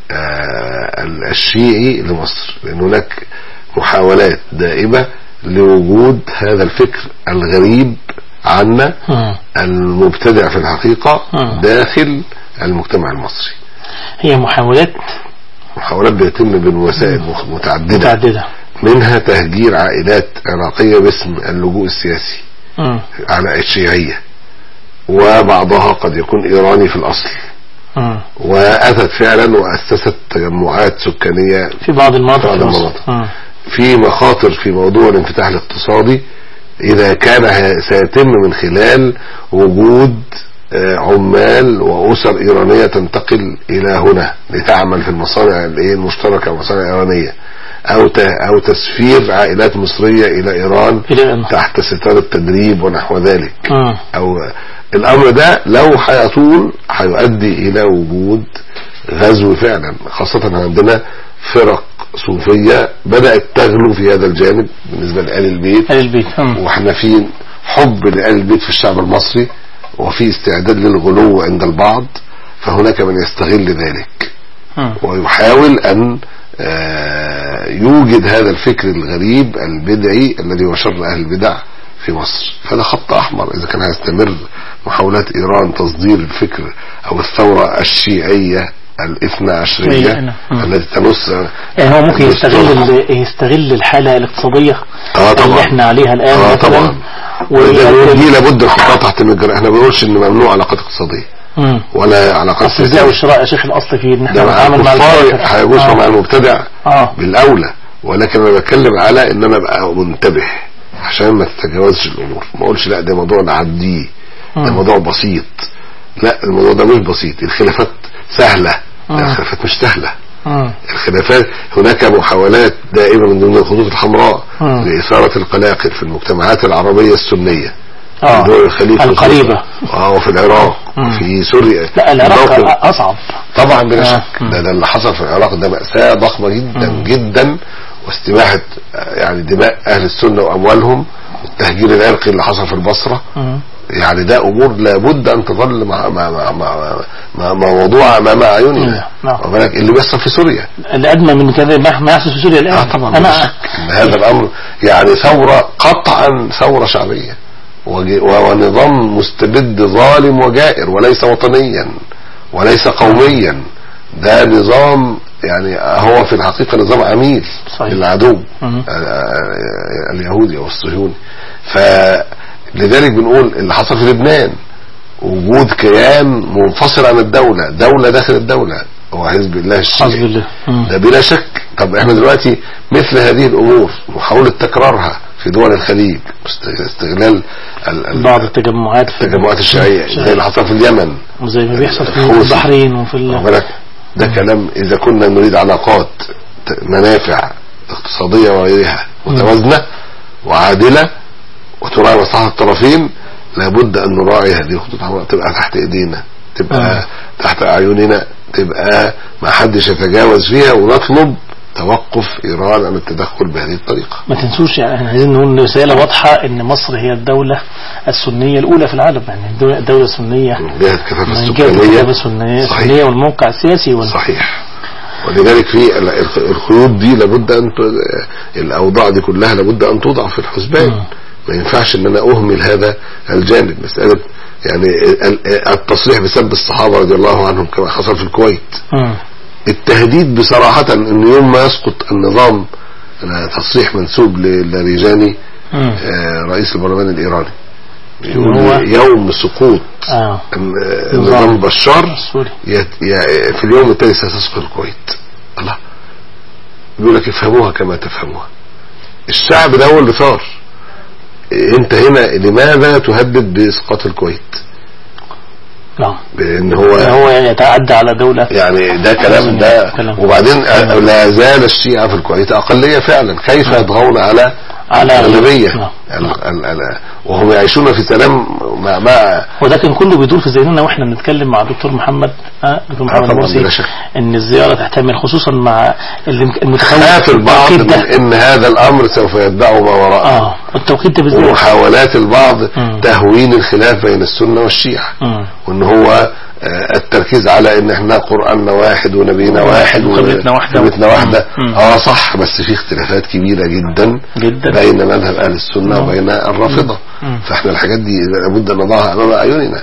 الشيعي لمصر، لأن هناك محاولات دائمة لوجود هذا الفكر الغريب عنا المبتدع في الحقيقة داخل المجتمع المصري. هي محاولات محاولات بيتم بالوسائل متعددة, متعددة منها تهجير عائلات عراقية باسم اللجوء السياسي م. على الشيعية، وبعضها قد يكون إيراني في الأصل، م. وأتت فعلا وأسست تجمعات سكانية في بعض المناطق، في, المناطق. في مخاطر في موضوع الانفتاح الاقتصادي إذا كان سيتم من خلال وجود عمال وأسر إيرانية تنتقل إلى هنا لتعمل في المصانع المشتركة ومصانع إيرانية، أو أو تسفير عائلات مصرية إلى إيران تحت ستار التدريب ونحو ذلك. آه. أو الأمر ده لو هيطول هيؤدي إلى وجود غزو فعلا، خاصة عندنا فرق صوفية بدأت تغلو في هذا الجانب بالنسبة لآل البيت، آل البيت. وإحنا في حب لآل البيت في الشعب المصري وفي استعداد للغلو عند البعض، فهناك من يستغل ذلك آه. ويحاول أن يوجد هذا الفكر الغريب البدعي الذي هو شر أهل البدع في مصر. فده خط أحمر إذا كان هيستمر محاولات إيران تصدير الفكر أو الثورة الشيعية الاثنى عشرية التي تنص. يعني هو ممكن يستغل يستغل الحالة الاقتصادية آه اللي احنا عليها الآن آه طبعا، ودي لابد الخطوة تحت المجرى. احنا ما بنقولش ان ممنوع علاقات اقتصادية مم. ولا علاقات سياسية. البيع والشراء يا شيخ الأصل فيه ان احنا نتعامل مع الكفار هيجوز آه. مع المبتدع آه. بالأولى، ولكن انا بتكلم على ان انا ابقى منتبه عشان ما تتجاوزش الامور. ما اقولش لا ده موضوع نعديه، ده موضوع بسيط. لا، الموضوع ده مش بسيط. الخلافات سهلة، الخلافات مش سهلة. مم. الخلافات هناك محاولات دائمة من ضمن الخطوط الحمراء مم. لإثارة القلاقل في المجتمعات العربية السنية، آه. دول الخليج القريبة، اه وفي العراق وفي سوريا. لا العراق أصعب طبعا بلا شك. آه. ده, ده اللي حصل في العراق ده مأساة ضخمة جدا مم. جدا، واستباحة يعني دماء أهل السنة وأموالهم، والتهجير العرقي اللي حصل في البصرة مم. يعني ده امور لابد ان تظل مع مع مع مع, مع موضوع امام اعيننا. نعم. اللي بيحصل في سوريا اللي ادنى من كذا ما يحصل في سوريا الان. آه طبعا انا هذا الامر يعني ثوره، قطعا ثوره شعبيه ونظام مستبد ظالم وجائر، وليس وطنيا وليس قوميا. ده نظام يعني هو في الحقيقه نظام عميل للعدو اليهودي او الصهيوني. ف لذلك بنقول اللي حصل في لبنان وجود كيان منفصل عن الدولة، دولة داخل الدولة، هو حزب الله الشيعي، ده بلا شك. طب احنا دلوقتي مثل هذه الامور محاولة تكرارها في دول الخليج، استغلال بعض التجمعات التجمعات الشيعية زي اللي حصل في اليمن وزي ما بيحصل في البحرين وفي ال... ده كلام. اذا كنا نريد علاقات منافع اقتصادية وغيرها متوازنة وعادلة وتراعي مصلحة الطرفين، لابد ان نراعي هذه الخطوط، تبقى تحت ايدينا، تبقى آه. تحت اعيننا، تبقى ما حدش يتجاوز فيها، ونطلب توقف ايران عن التدخل بهذه الطريقة. ما تنسوش يعني احنا عايزين نقول رسالة واضحة ان مصر هي الدولة السنية الاولى في العالم، يعني الدولة السنية من جهة الكثافة السكانية السنية والموقع السياسي وال... صحيح. ولذلك في الخيوط دي لابد ان الاوضاع دي كلها لابد ان توضع في الحسبان. م. ما ينفعش ان انا اهمل هذا الجانب. مسألة يعني التصريح بسب الصحابة رضي الله عنهم كما حصل في الكويت. م. التهديد بصراحة ان يوم ما يسقط النظام، تصريح منسوب للاريجاني رئيس البرلمان الايراني يقول يوم سقوط آه. نظام بشار في اليوم التالي ستسقط الكويت. الله بيقول لك افهموها كما تفهموها. الشعب ده هو اللي ثار. انت هنا لماذا تهدد باسقاط الكويت؟ نعم بان هو هو يتعدى على دولة، يعني ده كلام ده كلام. وبعدين لا زال الشيعة في الكويت اقلية فعلا، كيف يطغون على على الغالبية وهم يعيشون في سلام مع مع وده كان كله بيدور في ذهننا واحنا بنتكلم مع الدكتور محمد اه دكتور محمد مرسي ان الزيارة تحتمل خصوصا مع المتخوف البعض من ان هذا الامر سوف يتبعه ما وراءه اه التوقيت ده بالذات ومحاولات البعض م. تهوين الخلاف بين السنة والشيعة م. وان هو التركيز على ان احنا قرآننا واحد ونبينا واحد وقبلتنا واحدة وقبلتنا واحدة اه صح، بس في اختلافات كبيرة جدا, جدا. بين مذهب اهل السنة مم. وبين الرافضة. مم. فاحنا الحاجات دي لابد ان نضعها امام اعيننا.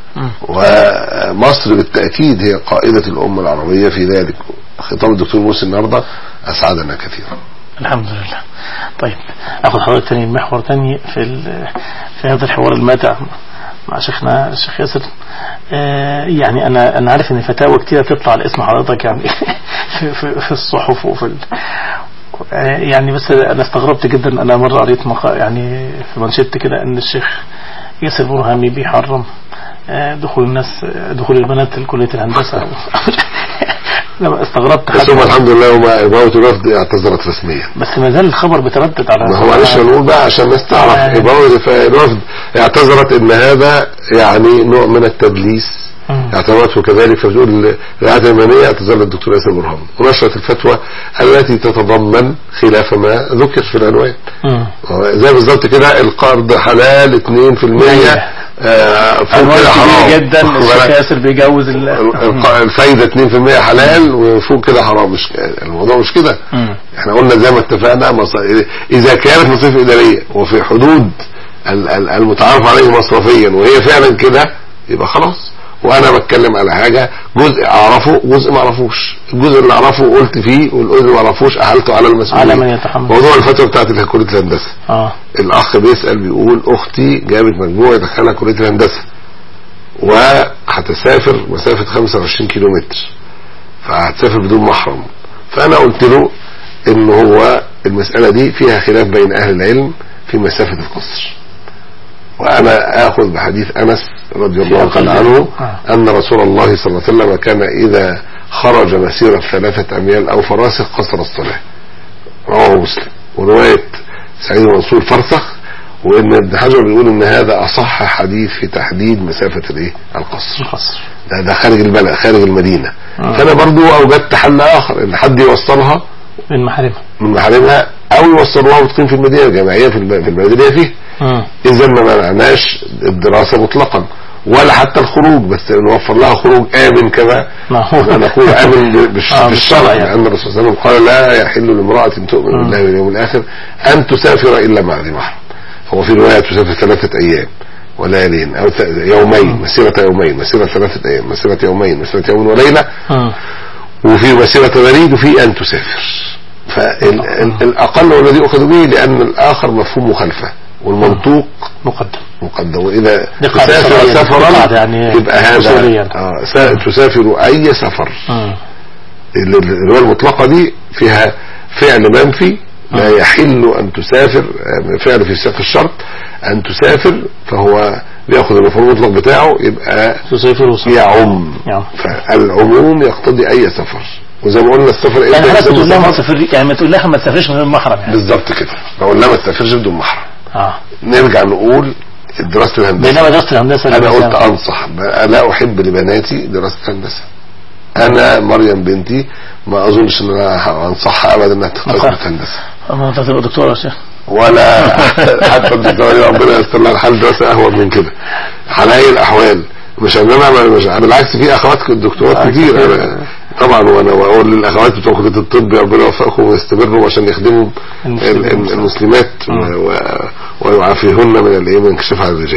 ومصر بالتأكيد هي قائدة الامة العربية في ذلك. خطاب الدكتور مرسي النهاردة اسعدنا كثيرا الحمد لله. طيب اخذ حضرتك تاني محور تاني في في هذا الحوار الماتع مع شيخنا الشيخ ياسر. آه يعني انا انا عارف ان فتاوى كتير تطلع على اسم حضرتك يعني في, في, في الصحف وفي ال... آه يعني بس انا استغربت جدا. انا مره قريت مقا... يعني في منشط كده ان الشيخ ياسر برهامي بيحرم آه دخول الناس دخول البنات لكليه الهندسه. لا استغربت بس هم الحمد لله وما إباوة الوفد اعتذرت رسميا، بس ما زال الخبر بتردد على ما هو معلش نقول بقى عشان الناس تعرف. آه إباوة الوفد اعتذرت ان هذا يعني نوع من التدليس اعتبرته كذلك، فبتقول الرعاية المالية اعتذر للدكتور ياسر برهامي ونشرت الفتوى التي تتضمن خلاف ما ذكر في العنوان. زي بالظبط كده القرض حلال اثنين في المية فوق كده حرام جدا. الشيخ ياسر بيجوز الفايدة اثنين في المية حلال وفوق كده حرام. مش الموضوع مش كده. احنا قلنا زي ما اتفقنا اذا كانت مصاريف ادارية وفي حدود المتعارف عليه مصرفيا وهي فعلا كده يبقى خلاص. وانا بتكلم على حاجة جزء اعرفه جزء ما اعرفوش. الجزء اللي اعرفه قلت فيه والجزء اللي ما اعرفوش احلته على المسؤولين على من يتحمل. موضوع الفتوى بتاعت كلية الهندسة اه الاخ بيسأل بيقول اختي جابت مجموعة دخلها كلية الهندسة وهتسافر مسافة خمسة وعشرين كيلو متر فهتسافر بدون محرم. فانا قلت له ان هو المسألة دي فيها خلاف بين اهل العلم في مسافة القصر، وانا اخذ بحديث انس رضي الله تعالى عنه ان رسول الله صلى الله عليه وسلم كان اذا خرج مسيرة ثلاثة اميال او فراسخ قصر الصلاة. رواه مسلم. ورواية سعيد منصور فرسخ. وان ابن حجر بيقول ان هذا اصح حديث في تحديد مسافة الايه القصر. القصر ده, ده خارج البلد خارج المدينة. آه. فانا برضو اوجدت حل اخر ان حد يوصلها من محارمها من محارمها او يوصلوها وتقيم في المدينة الجامعية في البلد اللي هي فيه. اذا ما منعناش الدراسة مطلقا ولا حتى الخروج، بس نوفر لها خروج امن كما نقول امن بالشرع. لان الرسول صلى الله عليه وسلم قال لا يحل لامرأة تؤمن بالله واليوم الاخر ان تسافر الا مع ذي محرم. هو في رواية تسافر ثلاثة ايام وليالين او يومين مسيرة يومين مسيرة ثلاثة ايام مسيرة يومين مسيرة يوم وليلة، وفي مسيرة بريد وفي ان تسافر. فالاقل والذي اخذ به لان الاخر مفهوم مخالفة والمنطوق مقدم مقدم. واذا تسافر سفرا يعني يبقى هذا آه تسافر اي سفر. الرواية المطلقة دي فيها فعل منفي لا يحل ان تسافر، فعل في سياق الشرط ان تسافر فهو بياخذ المفهوم المطلق بتاعه يبقى تسافر يعم. فالعموم يقتضي اي سفر. وزي ما قلنا السفر ايه يعني تقول لها ما تسافر يعني ما تقول لها ما تسافرش من غير محرم يعني. بالظبط كده بقول لها ما تسافرش بدون محرم. اه نرجع نقول دراسة الهندسة. بينما دراسة الهندسة انا قلت انصح لا احب لبناتي دراسة الهندسة. انا مريم بنتي ما اظنش ان انا انصحها ابدا انها تختار دراسة الهندسة. اما انت تبقى دكتورة يا شيخ ولا حتى الدكتورة ربنا يستر لها الحال دراسة اهون من كده على اي الاحوال. مش ان انا مش بالعكس في اخوات دكتورات كتير انا طبعا وانا واقول للاخوات بتوع كليه الطب ربنا يوفقهم ويستمروا عشان يخدموا المسلمات ويعافيهن من الايه من انكشاف على الرجال.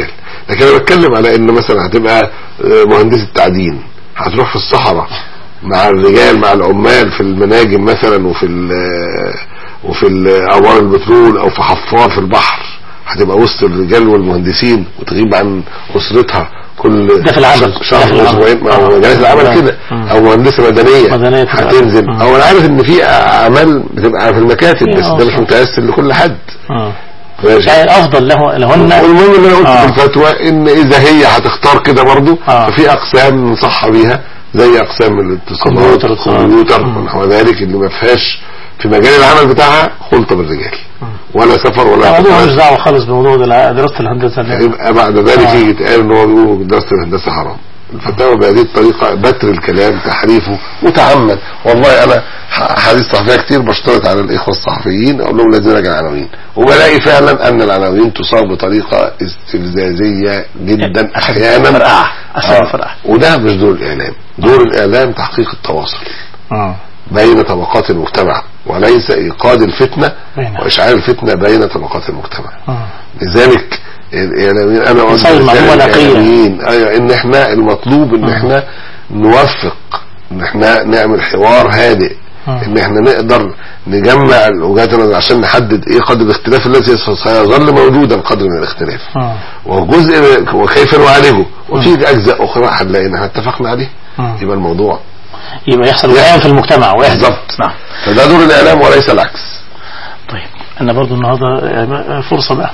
لكن انا بتكلم على ان مثلا هتبقى مهندس التعدين هتروح في الصحراء مع الرجال مع العمال في المناجم مثلا وفي ال وفي اوار البترول او في حفار في البحر، هتبقى وسط الرجال والمهندسين وتغيب عن اسرتها كل ده في العمل شهر اسبوعين مع مجالس العمل كده، او مهندسه مدنيه, مدنية هتنزل. او انا عارف ان في اعمال بتبقى في المكاتب بس ده مش متيسر لكل حد. اه يعني الافضل له لهن. والمهم اللي انا قلت آه. في الفتوى ان اذا هي هتختار كده برضو آه. ففي اقسام نصح بيها زي اقسام الاتصالات والكمبيوتر ونحو ذلك اللي ما فيهاش في مجال العمل بتاعها خلطه بالرجال ولا سفر ولا موضوع مش دعوه خالص بموضوع دراسه الهندسه. يبقى بعد ذلك آه. يجي يتقال ان هو بيقول دراسه الهندسه حرام. الفتاوى بهذه الطريقه بتر الكلام تحريفه متعمد. والله انا حديث صحفيه كتير بشترط على الاخوه الصحفيين اقول لهم لازم نراجع العناوين، وبلاقي فعلا ان العناوين تصاب بطريقه استفزازيه جدا احيانا فرقعه آه. وده مش دور الاعلام. دور الاعلام تحقيق التواصل آه. بين طبقات المجتمع وليس ايقاد الفتنه واشعال الفتنه بين طبقات المجتمع. آه. لذلك يعني انا اقول للمسؤولين ايوه ان احنا المطلوب ان احنا نوفق، ان احنا نعمل حوار هادئ، ان احنا نقدر نجمع وجهات النظر عشان نحدد ايه قدر الاختلاف الذي سيظل موجودا قدر من الاختلاف وجزء وكيف نعالجه، وفي اجزاء اخرى هنلاقي ان احنا اتفقنا عليه يبقى الموضوع يبقى يحصل وقاية في المجتمع بالظبط. نعم فده دور الاعلام وليس العكس. طيب انا برضو النهارده فرصه بقى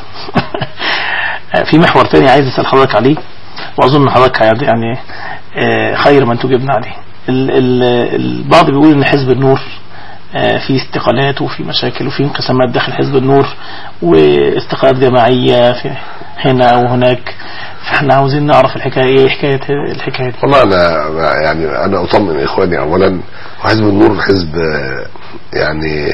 في محور تاني عايز اسال حضرتك عليه واظن حضرتك يعني خير من تجيبنا عليه. البعض بيقول ان حزب النور في استقالات وفي مشاكل وفي انقسامات داخل حزب النور واستقالات جماعيه في هنا او هناك، فاحنا عاوزين نعرف الحكايه ايه حكايه الحكايه دي. والله انا يعني انا اطمن اخواني اولا، وحزب النور حزب يعني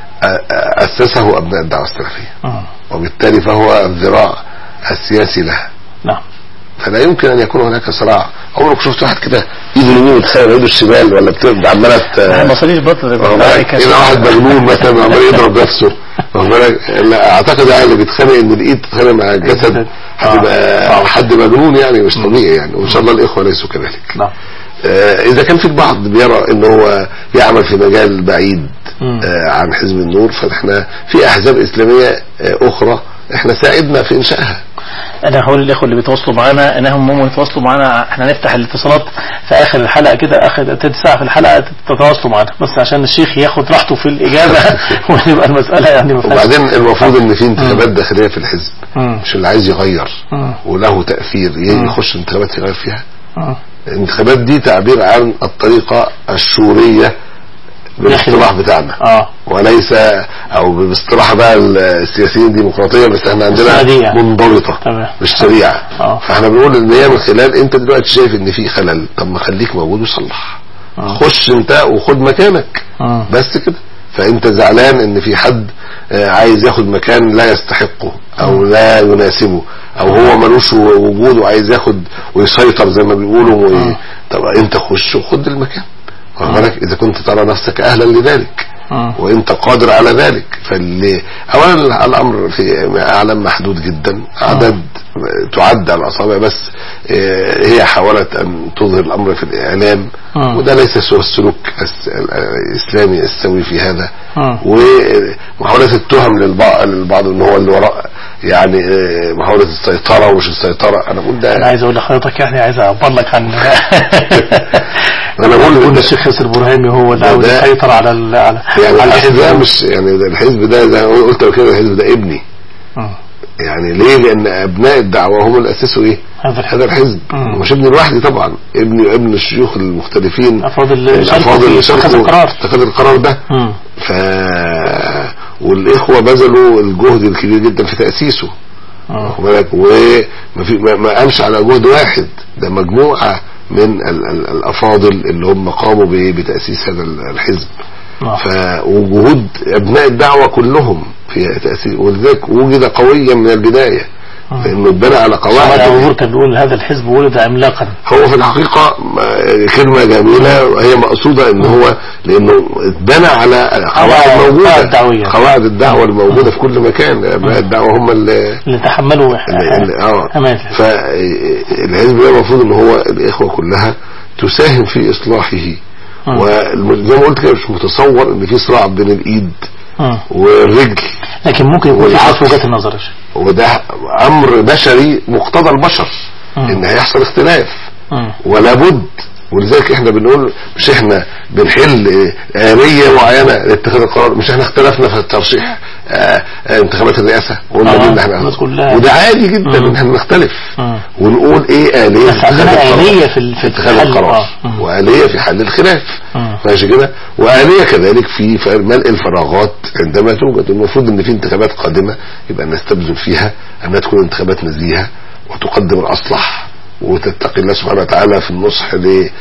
اسسه ابناء الدعوه السلفيه آه. وبالتالي فهو الذراع السياسي لها. نعم. فلا يمكن ان يكون هناك صراع. عمرك شفت واحد كده ايده اليمين بتخيل ايده الشمال ولا بتبقى عماله ما صليش بطل كده واحد مجنون مثلا عمال يضرب نفسه. لا اعتقد يعني اللي بيتخانق ان الايد تتخانق مع الجسد هتبقى حد مجنون يعني مش طبيعي يعني، وان شاء الله الاخوه ليسوا كذلك. نعم. آه اذا كان في البعض بيرى ان هو يعمل في مجال بعيد آه عن حزب النور، فاحنا في احزاب اسلاميه آه اخرى احنا ساعدنا في انشائها. انا هقول للاخوه اللي بيتواصلوا معانا انهم ممكن يتواصلوا معانا، احنا نفتح الاتصالات في اخر الحلقه كده، اخر تلت ساعه في الحلقه تتواصلوا معانا بس عشان الشيخ ياخد راحته في الاجابه ويبقى المساله يعني مفهومه. وبعدين المفروض ان في انتخابات داخليه في الحزب، مش اللي عايز يغير وله تاثير يخش انتخابات يغير فيها. الانتخابات دي تعبير عن الطريقه الشوريه بالاصطلاح بتاعنا آه. وليس او باصطلاح بقى السياسيين الديمقراطيه، بس احنا عندنا منضبطه مش سريعه آه. فاحنا بنقول ان هي من خلال انت دلوقتي شايف ان في خلل، طب ما خليك موجود وصلح آه. خش انت وخد مكانك آه. بس كده. فانت زعلان ان في حد عايز ياخد مكان لا يستحقه او لا يناسبه او هو ملوش وجود وعايز ياخد ويسيطر زي ما بيقولوا وي... طب انت خش وخد المكان بالك اذا كنت ترى نفسك اهلا لذلك آه. وانت قادر على ذلك. فاللي اولا الامر في اعلام محدود جدا، عدد آه. تعد على الاصابع، بس آه هي حاولت ان تظهر الامر في الاعلام آه. وده ليس السلوك الاسلامي السوي في هذا آه. ومحاولة التهم للبعض للبعض ان هو اللي وراء يعني آه محاولة السيطرة ومش السيطرة. انا بقول ده انا عايز اقول لحضرتك يعني عايز اعبر لك عن انا بقول ان الشيخ ياسر برهامي هو اللي عاوز يسيطر على ال على يعني الحزب ده مش يعني الحزب ده زي ما قلت كده الحزب ده ابني آه. يعني ليه؟ لان ابناء الدعوه هم اللي اسسوا ايه هذا الحزب، مش ابني لوحدي طبعا، ابني وابن الشيوخ المختلفين افاضل اللي اتخذ القرار اتخذ القرار ده م. ف والاخوه بذلوا الجهد الكبير جدا في تاسيسه اه وما في ما قامش على جهد واحد، ده مجموعه من ال ال الافاضل اللي هم قاموا بتاسيس هذا الحزب اه. فوجود ابناء الدعوه كلهم في تاسيس، ولذلك وجد قويا من البدايه لانه اتبنى على قواعد. أبو كان بيقول هذا الحزب ولد عملاقا. هو في الحقيقة كلمة جميلة وهي مقصودة ان هو لانه اتبنى على قواعد موجودة، قواعد الدعوة الموجودة في كل مكان. ابناء الدعوة هم اللي, اللي تحملوا اه فالحزب ده المفروض ان هو الاخوة كلها تساهم في اصلاحه. وزي ما قلت كده مش متصور ان في صراع بين الايد والرجل، لكن ممكن يكون في عكس وجهة النظر، وده امر بشري مقتضى البشر ان هيحصل اختلاف ولا بد. ولذلك احنا بنقول مش احنا بنحل آلية معينة لاتخاذ القرار، مش احنا اختلفنا في الترشيح اه انتخابات الرئاسة وقلنا مين احنا، وده عادي جدا ان احنا نختلف ونقول ايه آلية بس عندنا آلية في, في اتخاذ القرار وآلية في حل الخلاف ماشي كده، وآلية كذلك في ملء الفراغات عندما توجد. المفروض ان في انتخابات قادمة يبقى نستبذل فيها انها تكون انتخابات نزيهة وتقدم الأصلح وتتقي الله سبحانه وتعالى في النصح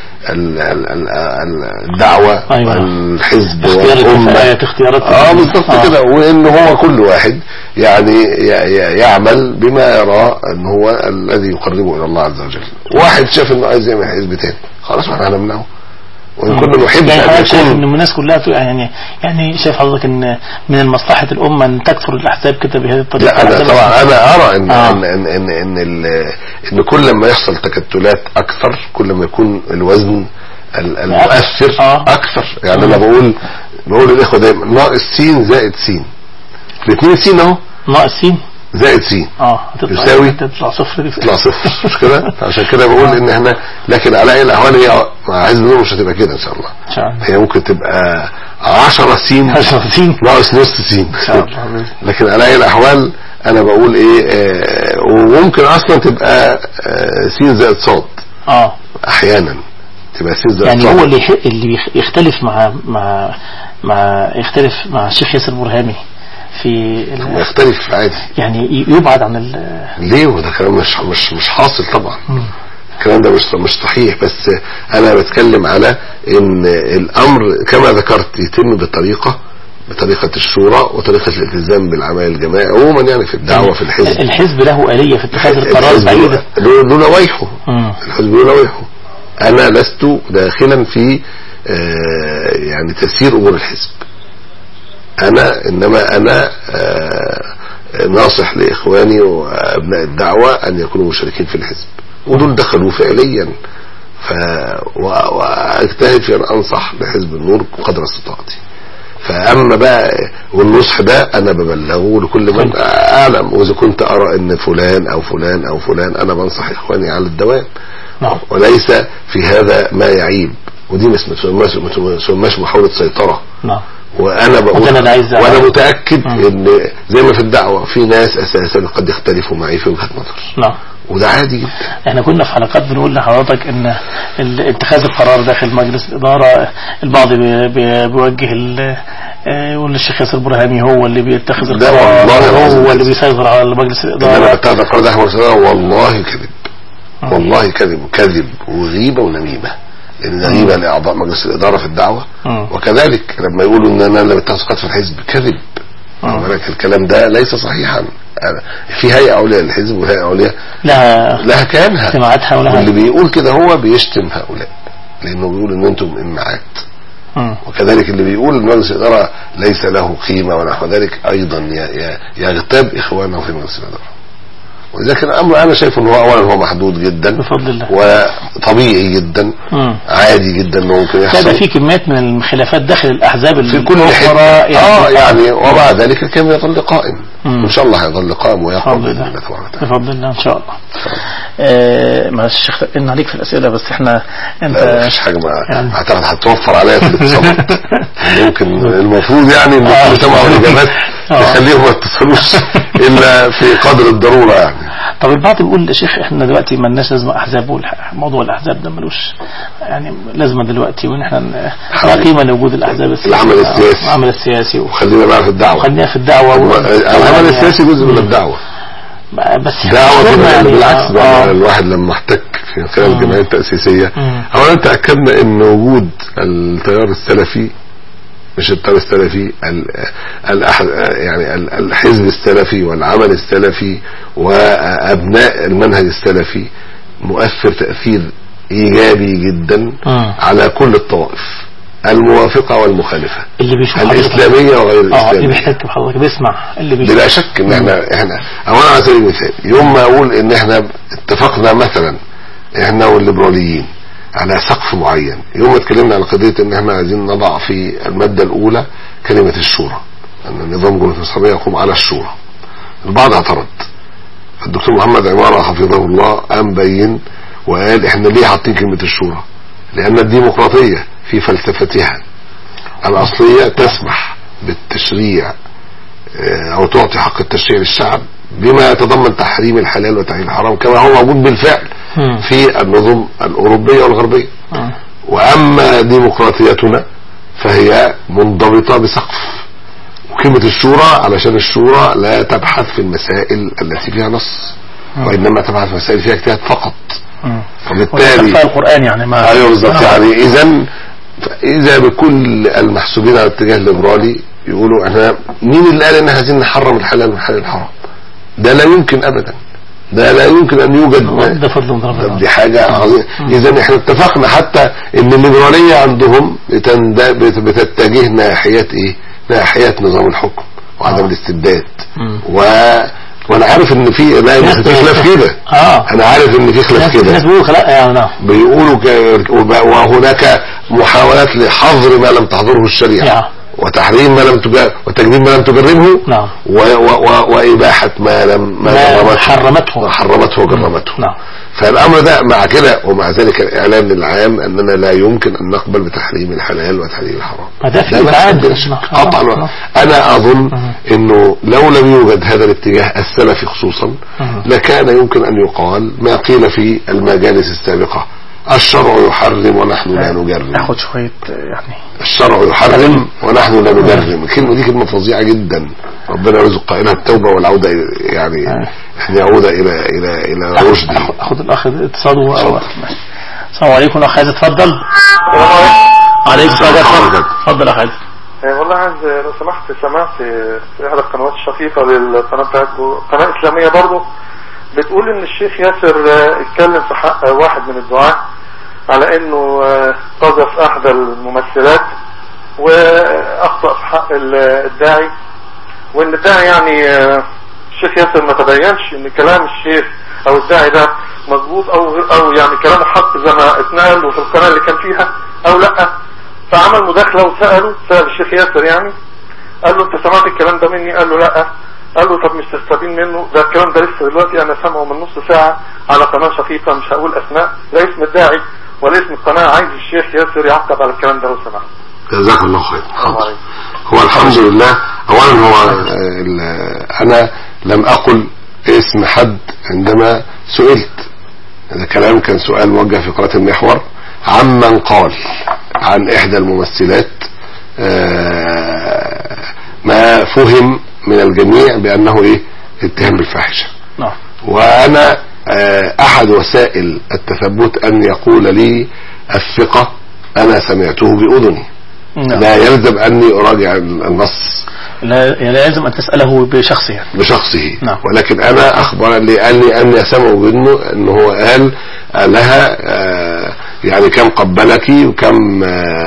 للدعوة والحزب والأمة. اه بالضبط كده، وان هو كل واحد يعني يعمل بما يرى ان هو الذي يقربه الى الله عز وجل. واحد شاف انه عايز يعمل حزب تاني، خلاص احنا هنمنعه. وإن كنا نحب يعني أن يكون ان الناس كلها يعني يعني شايف حضرتك ان من مصلحة الأمة ان تكثر الأحزاب كده بهذه الطريقة؟ لا انا طبعا انا ارى ان آه. ان ان ان, إن, إن, إن كل ما يحصل تكتلات اكثر كل ما يكون الوزن المؤثر آه. اكثر. يعني انا بقول بقول للاخوه دايما ناقص سين زائد سين، الاثنين سين اهو، ناقص سين زائد سين اه يساوي تطلع صفر، دي تطلع صفر مش كده؟ عشان كده بقول ان احنا لكن على اي الاحوال هي مع حزب النور مش هتبقى كده ان شاء الله. ان شاء الله هي ممكن تبقى عشرة سين ناقص نص سين ان شاء الله. لكن على اي الاحوال انا بقول ايه آه وممكن اصلا تبقى آه سين زائد صاد اه احيانا تبقى سين زائد يعني صاد. هو اللي اللي يختلف مع مع مع يختلف مع الشيخ ياسر برهامي في يختلف عادي يعني يبعد عن ال ليه؟ وده كلام مش مش مش حاصل طبعا. م. الكلام ده مش مش صحيح، بس انا بتكلم على ان الامر كما ذكرت يتم بطريقه بطريقه الشورى وطريقه الالتزام بالعمل الجماعي عموما يعني في الدعوه في الحزب. الحزب له آلية في اتخاذ القرار بعيدة، له لوائحه، الحزب له لوائحه. انا لست داخلا في آه يعني تسيير امور الحزب، انا انما انا آه ناصح لاخواني وابناء الدعوة ان يكونوا مشاركين في الحزب، ودول دخلوا فعليا ف واجتهد في ان انصح لحزب النور قدر استطاعتي. فاما بقى والنصح ده انا ببلغه لكل من اعلم، واذا كنت ارى ان فلان او فلان او فلان انا بنصح اخواني على الدوام وليس في هذا ما يعيب، ودي ما اسمهاش محاولة سيطرة. نعم. وانا بقول وانا متاكد م. ان زي ما في الدعوه في ناس اساسا قد يختلفوا معي في وجهه نظر. نعم. وده عادي جدا. احنا كنا في حلقات بنقول لحضرتك ان اتخاذ القرار داخل مجلس الاداره البعض بيوجه يقول الشيخ ياسر برهامي هو اللي بيتخذ القرار، هو اللي بيسيطر على مجلس الاداره. انا بتاخذ القرار ده والله كذب، والله كذب كذب وغيبه ونميمه، لان غيبه لاعضاء مجلس الاداره في الدعوه. م. وكذلك لما يقولوا ان انا اللي بتخذ قرار في الحزب كذب، ولكن الكلام ده ليس صحيحا. في هيئه عليا للحزب وهيئه عليا لها لها كيانها سمعتها، واللي بيقول كده هو بيشتم هؤلاء لانه بيقول ان انتم امعات. وكذلك اللي بيقول ان مجلس الاداره ليس له قيمه ونحو ذلك ايضا يغتاب اخوانه في مجلس الاداره. ولذلك الامر انا شايف ان هو اولا هو محدود جدا بفضل الله وطبيعي جدا، مم. عادي جدا انه ممكن يحصل. كده في كميات من الخلافات داخل الاحزاب في كل حته يعني اه يعني ومع ذلك كان يظل قائم. مم. ان شاء الله هيظل قائم ويقوم بفضل الله بفضل الله ان شاء الله. آه ما الشيخ ان عليك في الاسئله بس احنا انت لا مفيش حاجه ما يعني اعتقد هتوفر عليا في الاتصال. ممكن المفروض يعني ان كل سمعوا الاجابات نخليهم ما يتصلوش الا في قدر الضروره يعني. طب البعض بيقول يا شيخ احنا دلوقتي ما لناش لازمه احزاب، موضوع الاحزاب ده ملوش يعني لازمه دلوقتي، وان احنا لا قيمه لوجود الاحزاب السياسيه، العمل السياسي العمل السياسي وخلينا بقى في الدعوه وخلينا في الدعوه العمل السياسي جزء من الدعوه بس دعوه يعني بالعكس بقى. الواحد لما احتك في خلال الجمعيه التاسيسيه اولا تاكدنا ان وجود التيار السلفي مش التيار السلفي، يعني الحزب السلفي والعمل السلفي وأبناء المنهج السلفي مؤثر تأثير إيجابي جدا آه. على كل الطوائف الموافقة والمخالفة، اللي بيشوف الإسلامية وغير الإسلامية. اه اللي بيحتك بحضرتك بيسمع اللي بيشوف. بلا شك ان احنا احنا اولا على سبيل المثال يوم ما اقول ان احنا اتفقنا مثلا احنا والليبراليين على سقف معين، يوم ما اتكلمنا على قضية ان احنا عايزين نضع في المادة الاولى كلمة الشورى، ان النظام الجمهورية الاسلامية يقوم على الشورى، البعض اعترض. الدكتور محمد عمارة حفظه الله قام بين وقال احنا ليه حاطين كلمة الشورى؟ لان الديمقراطية في فلسفتها الاصلية تسمح بالتشريع او تعطي حق التشريع للشعب بما يتضمن تحريم الحلال وتحريم الحرام كما هو موجود بالفعل في النظم الاوروبية والغربية. واما ديمقراطيتنا فهي منضبطة بسقف، وكلمة الشورى علشان الشورى لا تبحث في المسائل التي فيها نص وانما تبحث في المسائل فيها اجتهاد فقط. وبالتالي القرآن يعني ما ايوه بالظبط. يعني اذا اذا بكل المحسوبين على الاتجاه الليبرالي يقولوا احنا مين اللي قال ان عايزين نحرم الحلال والحلال الحرام؟ ده لا يمكن ابدا، ده لا يمكن ان يوجد، ده فضل من ربنا، دي حاجه عظيمه. اذا احنا اتفقنا حتى ان الليبراليه عندهم بتتجه ناحيه ايه؟ ناحيه نظام الحكم وعدم الاستبداد. و وانا عارف ان في لا في خلاف كده اه انا عارف ان في خلاف كده، الناس بيقولوا خلاف يعني بيقولوا وهناك محاولات لحظر ما لم تحظره الشريعه وتحريم ما لم تجرم وتجريم ما لم تجرمه نعم وإباحة ما لم ما حرمته حرمته وجرمته. نعم. فالأمر ده مع كده ومع ذلك الإعلان العام أننا لا يمكن أن نقبل بتحريم الحلال وتحريم الحرام. ده قطعا. أنا أظن أنه لو لم يوجد هذا الاتجاه السلفي خصوصا لكان يمكن أن يقال ما قيل في المجالس السابقة: الشرع يحرم ونحن لا نجرم. ناخد شوية يعني الشرع يحرم ونحن لا نجرم. الكلمة دي كلمة فظيعة جدا، ربنا يرزق قائلها التوبة والعودة يعني ان يعود الى الى الى رشد. اخد الاخ اتصاله. السلام عليكم اخ عايز اتفضل. عليكم السلام. اتفضل اخ عايز. والله عايز لو سمحت سمعت في احدى القنوات الشقيقة للقناة بتاعتكم قناة اسلامية برضه بتقول ان الشيخ ياسر اتكلم في حق واحد من الدعاة على انه قذف احدى الممثلات واخطأ في حق الداعي، وان الداعي يعني الشيخ ياسر ما تبينش ان كلام الشيخ او الداعي ده مظبوط او او يعني كلامه حق زي ما اتنقل وفي القناة اللي كان فيها او لا. فعمل مداخلة وسأله سأل الشيخ ياسر يعني قال له انت سمعت الكلام ده مني؟ قال له لا. قال له طب مش تستبين منه؟ ده الكلام ده لسه دلوقتي انا سامعه من نص ساعة على قناة شقيقة مش هقول اسماء لا اسم الداعي ولا اسم القناة. عايز الشيخ ياسر يعقب على الكلام ده لو سمحت. جزاك الله خير. هو الحمد لله اولا هو انا لم اقل اسم حد عندما سئلت. هذا كلام كان سؤال موجه في قناة المحور عمن قال عن احدى الممثلات ما فهم من الجميع بأنه ايه اتهام بالفاحشة. نعم. وانا احد وسائل التثبت ان يقول لي الثقة انا سمعته بأذني. نعم. لا يلزم اني اراجع النص، لا لا يلزم ان تسأله بشخصه بشخصه. نعم. ولكن انا اخبر لي اني اني اسمع بأذنه انه هو قال لها يعني كم قبلك وكم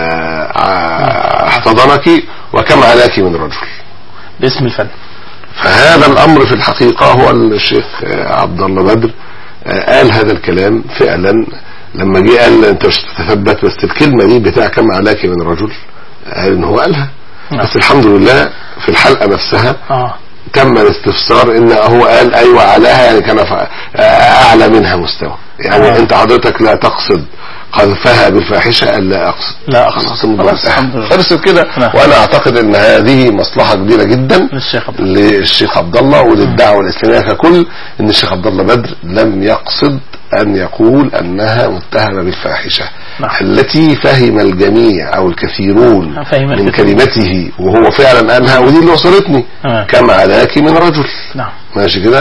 احتضنك وكم علاك من رجل باسم الفن. فهذا الامر في الحقيقة هو الشيخ عبد الله بدر قال هذا الكلام فعلا لما جه قال انت مش تتثبت، بس الكلمة دي بتاع كم علاك من رجل قال ان هو قالها. بس الحمد لله في الحلقة نفسها آه. تم الاستفسار ان هو قال ايوه علاها يعني كان اعلى منها مستوى. يعني آه. انت حضرتك لا تقصد قذفها بالفاحشة قال لا اقصد لا اقصد خلصت كده. وانا اعتقد ان هذه مصلحة كبيرة جدا للشيخ عبد الله وللدعوة الاسلامية ككل، ان الشيخ عبد الله بدر لم يقصد ان يقول انها متهمة بالفاحشة نعم. التي فهم الجميع او الكثيرون فهم من كلمته وهو فعلا قالها، ودي اللي وصلتني نعم. كما علاك من رجل نعم. ماشي كده.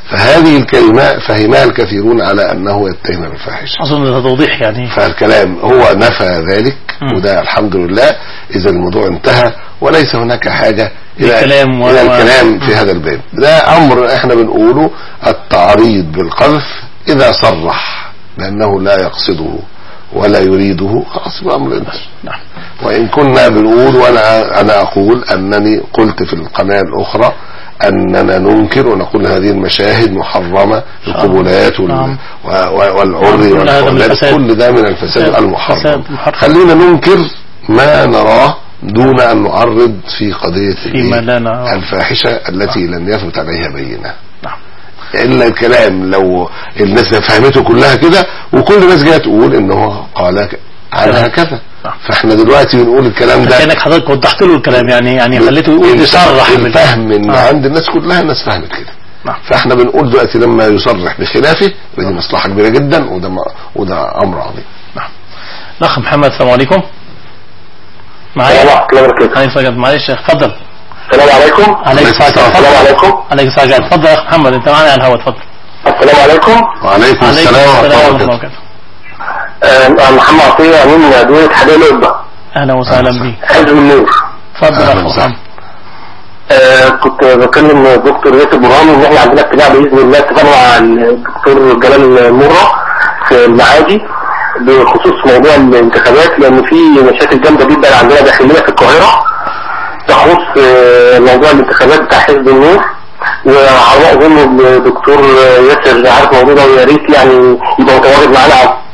فهذه الكلمة فهمها الكثيرون على أنه يتهم بالفاحشة. أظن هذا توضيح يعني. فالكلام هو نفى ذلك م. وده الحمد لله إذا الموضوع انتهى وليس هناك حاجة إلى الكلام, إلى الكلام في هذا الباب. ده أمر احنا بنقوله التعريض بالقذف إذا صرح بأنه لا يقصده ولا يريده خلاص يبقى أمر انتهى. نعم. وإن كنا بنقول وأنا أنا أقول أنني قلت في القناة الأخرى أننا ننكر ونقول هذه المشاهد محرمة القبولات والعري والحولات كل ده من الفساد المحرم. خلينا ننكر ما نراه دون أن نعرض في قضية الفاحشة التي لم يثبت عليها بينة. إلا الكلام لو الناس فهمته كلها كده وكل الناس جايه تقول إنه قال عنها كذا، فاحنا دلوقتي بنقول الكلام ده كأنك حضرتك وضحت له الكلام يعني يعني خليته يقول يصرح بالفهم ان آه. عند الناس كلها الناس فهمت كده. نعم. فاحنا بنقول دلوقتي لما يصرح بخلافه ودي مصلحه كبيره جدا وده وده امر عظيم. نعم. الاخ محمد السلام عليكم. معايا معايا معلش اتفضل. السلام عليكم. عليكم السلام. السلام عليكم. عليكم السلام. اتفضل يا اخ محمد انت معانا على الهواء اتفضل. السلام عليكم. وعليكم السلام ورحمه الله وبركاته. أه محمد عطية أمين مدينة حدائق القبة. أهلا وسهلا بك. حزب النور. اتفضل يا محمد. أه كنت بكلم الدكتور ياسر برهامي إن إحنا عندنا اجتماع بإذن الله اتفقنا مع الدكتور جلال مرة في المعادي بخصوص موضوع الانتخابات لأن في مشاكل جامدة جدا عندنا داخلية في القاهرة تخص موضوع الانتخابات بتاع حزب النور، وعلى أظن الدكتور ياسر عارف الموضوع ده ويا ريت يعني يبقى متواجد معانا.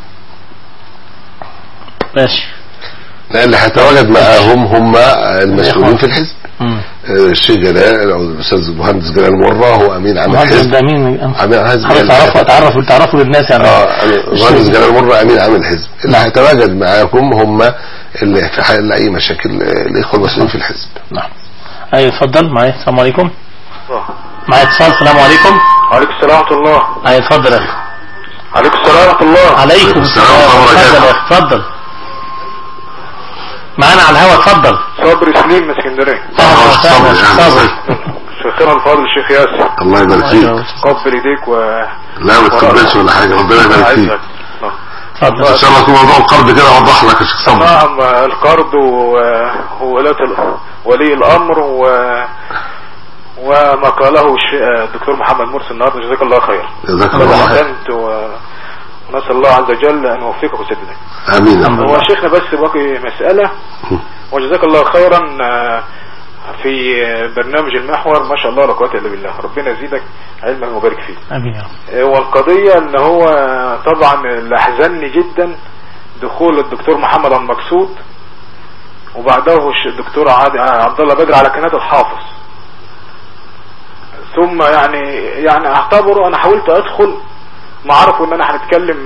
ماشي. لا اللي هيتواجد معاهم هم المسؤولين في الحزب. الشيخ جلال او الاستاذ المهندس جلال مرة هو امين عام الحزب. امين امين حزب. تعرفوا تعرفوا تعرفوا للناس يعني. اه المهندس جلال مرة امين عام الحزب. اللي هيتواجد معاكم هم اللي في حال اي مشاكل الاخوه المسؤولين في الحزب. نعم. ايوه اتفضل معايا. السلام عليكم. معايا اتصال. السلام عليكم. وعليكم السلام ورحمه الله. ايوه اتفضل يا اخي. عليكم السلام ورحمه الله. عليكم السلام ورحمه الله. اتفضل معانا على الهواء اتفضل. صبري سليم من اسكندريه. صبري صبري شيخنا الفاضل الشيخ ياسر الله يبارك فيك. قبل ايديك و لا ما تقبلش ولا حاجه ربنا يبارك فيك. اتفضل ان شاء الله يكون موضوع القرض كده اوضح لك يا شيخ صبري. نعم القرض وولاة ولي الامر و وما قاله الدكتور محمد مرسي النهارده جزاك الله خير. جزاك الله خير. نسأل الله عز وجل أن يوفقك ويسددك. آمين. هو شيخنا بس باقي مسألة وجزاك الله خيرا في برنامج المحور ما شاء الله لا قوة إلا بالله ربنا يزيدك علما وبارك فيه. آمين. والقضية أن هو طبعا اللي أحزنني جدا دخول الدكتور محمد المقصود وبعده الدكتور عبد الله بدر على قناة الحافظ ثم يعني يعني اعتبره أنا حاولت أدخل ما عرفوا ان انا هنتكلم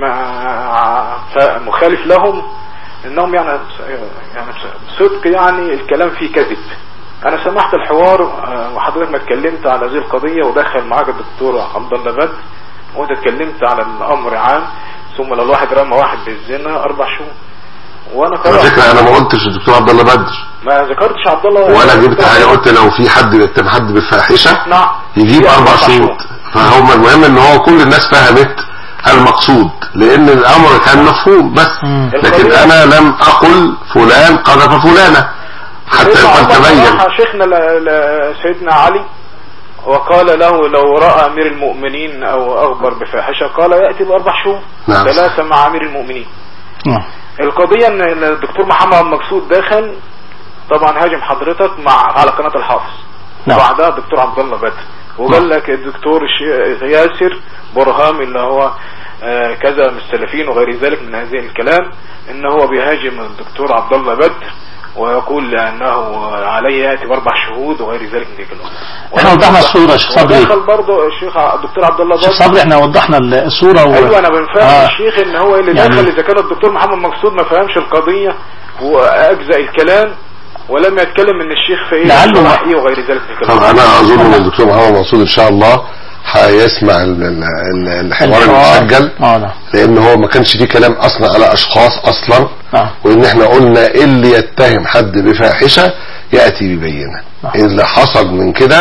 مخالف لهم انهم يعني يعني بصدق يعني الكلام فيه كذب. انا سمعت الحوار وحضرتك ما اتكلمت على هذه القضية ودخل معاك الدكتور عبد الله بدر وانت اتكلمت على الامر عام ثم لو الواحد رمى واحد بالزنا اربع شهور وانا على فكرة انا ما قلتش الدكتور عبد الله بدر ما ذكرتش عبد الله ولا جبت حاجة قلت لو في حد بيتهم حد بالفاحشة نعم يجيب اربع شهور. فهم المهم ان هو كل الناس فهمت المقصود لان الامر كان مفهوم بس مم. لكن انا لم اقل فلان قذف فلانة حتى يقول تبين. شيخنا سيدنا علي وقال له لو رأى امير المؤمنين او اخبر بفاحشة قال يأتي باربع شهور نعم. ثلاثة مع امير المؤمنين نعم. القضية ان الدكتور محمد المقصود داخل طبعا هاجم حضرتك مع على قناة الحافظ نعم. وبعدها الدكتور عبد الله بدر وقال لك الدكتور ياسر برهام اللي هو آه كذا من السلفيين وغير ذلك من هذه الكلام ان هو بيهاجم الدكتور عبد الله بدر ويقول انه عليه ياتي باربع شهود وغير ذلك من الكلام. احنا وضحنا الصوره يا شيخ صبري. دخل برضه الشيخ الدكتور عبد الله بدر. شيخ صبري احنا وضحنا الصوره و... ايوه انا بنفهم آه. الشيخ ان هو اللي يعني... دخل اذا كان الدكتور محمد مقصود ما فهمش القضيه واجزأ الكلام ولم يتكلم ان الشيخ في ايه لعله وغير ذلك من الكلام. طبعا انا اظن ان الدكتور محمد مقصود ان شاء الله هيسمع الحوار المسجل لان هو ما كانش فيه كلام اصلا على اشخاص اصلا آه. وان احنا قلنا اللي يتهم حد بفاحشة يأتي ببينة. آه. اللي حصل من كده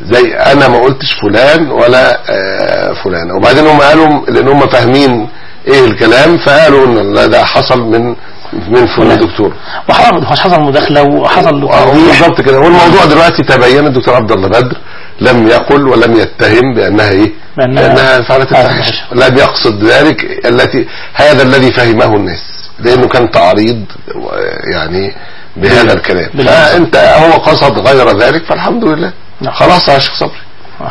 زي انا ما قلتش فلان ولا آه فلان. وبعدين هم قالوا لان هم فاهمين ايه الكلام فقالوا ان ده حصل من من فلان دكتور وحصل مداخله وحصل بالظبط كده. والموضوع دلوقتي تبين الدكتور عبد الله بدر لم يقل ولم يتهم بانها ايه بانها فعلت الفاحشه، لم يقصد ذلك التي هذا الذي فهمه الناس لانه كان تعريض يعني بهذا الكلام. فانت هو قصد غير ذلك فالحمد لله خلاص يا شيخ صبري.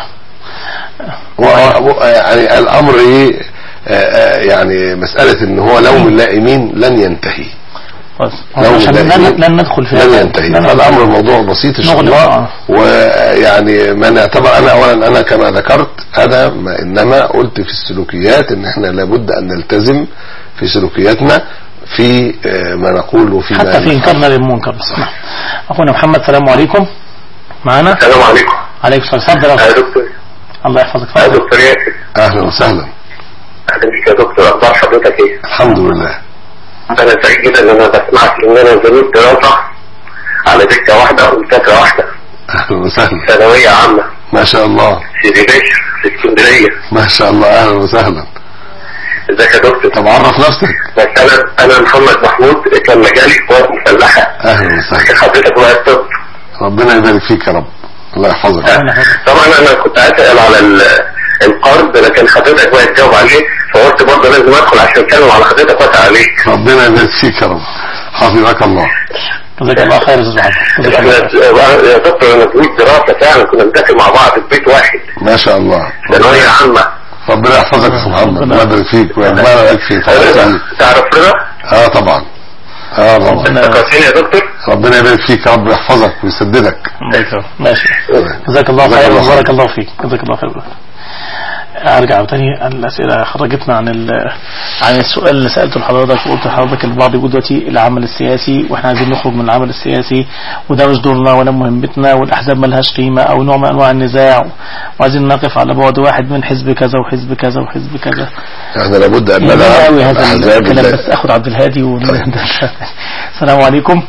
يعني الامر ايه يعني مسألة ان هو لوم اللائمين لن ينتهي عشان لن ندخل فيها لن ينتهي. فالامر الموضوع بسيط ان شاء الله. ويعني من اعتبر انا اولا انا كما ذكرت انا ما انما قلت في السلوكيات ان احنا لابد ان نلتزم في سلوكياتنا في ما نقوله في حتى في انكارنا للمنكر. اخونا محمد السلام عليكم معنا. السلام عليكم. عليكم السلام. اتفضل يا دكتور. الله يحفظك. يا دكتور ياسر. اهلا وسهلا. اهلا بك يا دكتور. اخبار حضرتك ايه؟ الحمد لله. انا سعيد جدا ان انا بسمعك ان انا زميل دراسه على دكه واحده او دكه واحده. اهلا وسهلا. ثانويه عامه. ما شاء الله. في دباشر في اسكندريه. ما شاء الله. اهلا وسهلا. ازيك يا دكتور؟ طب عرف نفسك. بس انا انا محمد محمود كان مجالي قوات مسلحه. اهلا وسهلا. حضرتك بقى الطب. ربنا يبارك فيك يا رب. الله يحفظك. طبعا انا كنت اسال على القرض لكن حضرتك بقى تجاوب عليه فقلت برضه لازم ادخل عشان اتكلم على حضرتك واسال عليك. ربنا يبارك فيك يا رب. حفظك الله. جزاك الله خير يا استاذ. يا دكتور انا زميل دراسه فعلا كنا بنذاكر مع بعض في بيت واحد. ما شاء الله. ثانويه عامه. ربنا يحفظك يا محمد. الله يبارك فيك ويبارك فيك. تعرف كده؟ اه طبعا. اه ربنا يا دكتور. ربنا يبارك فيك يا رب يحفظك ويسددك. ماشي. جزاك الله خير وبارك الله فيك. جزاك الله خير. ارجع تاني الاسئله خرجتنا عن عن السؤال اللي سالته لحضرتك وقلت لحضرتك البعض يقول دلوقتي العمل السياسي واحنا عايزين نخرج من العمل السياسي وده مش دورنا ولا مهمتنا والاحزاب ما لهاش قيمه او نوع من انواع النزاع وعايزين نقف على بعد واحد من حزب كذا وحزب كذا وحزب كذا. احنا لابد ان ندعم هذا الكلام بس اخد عبد الهادي السلام عليكم.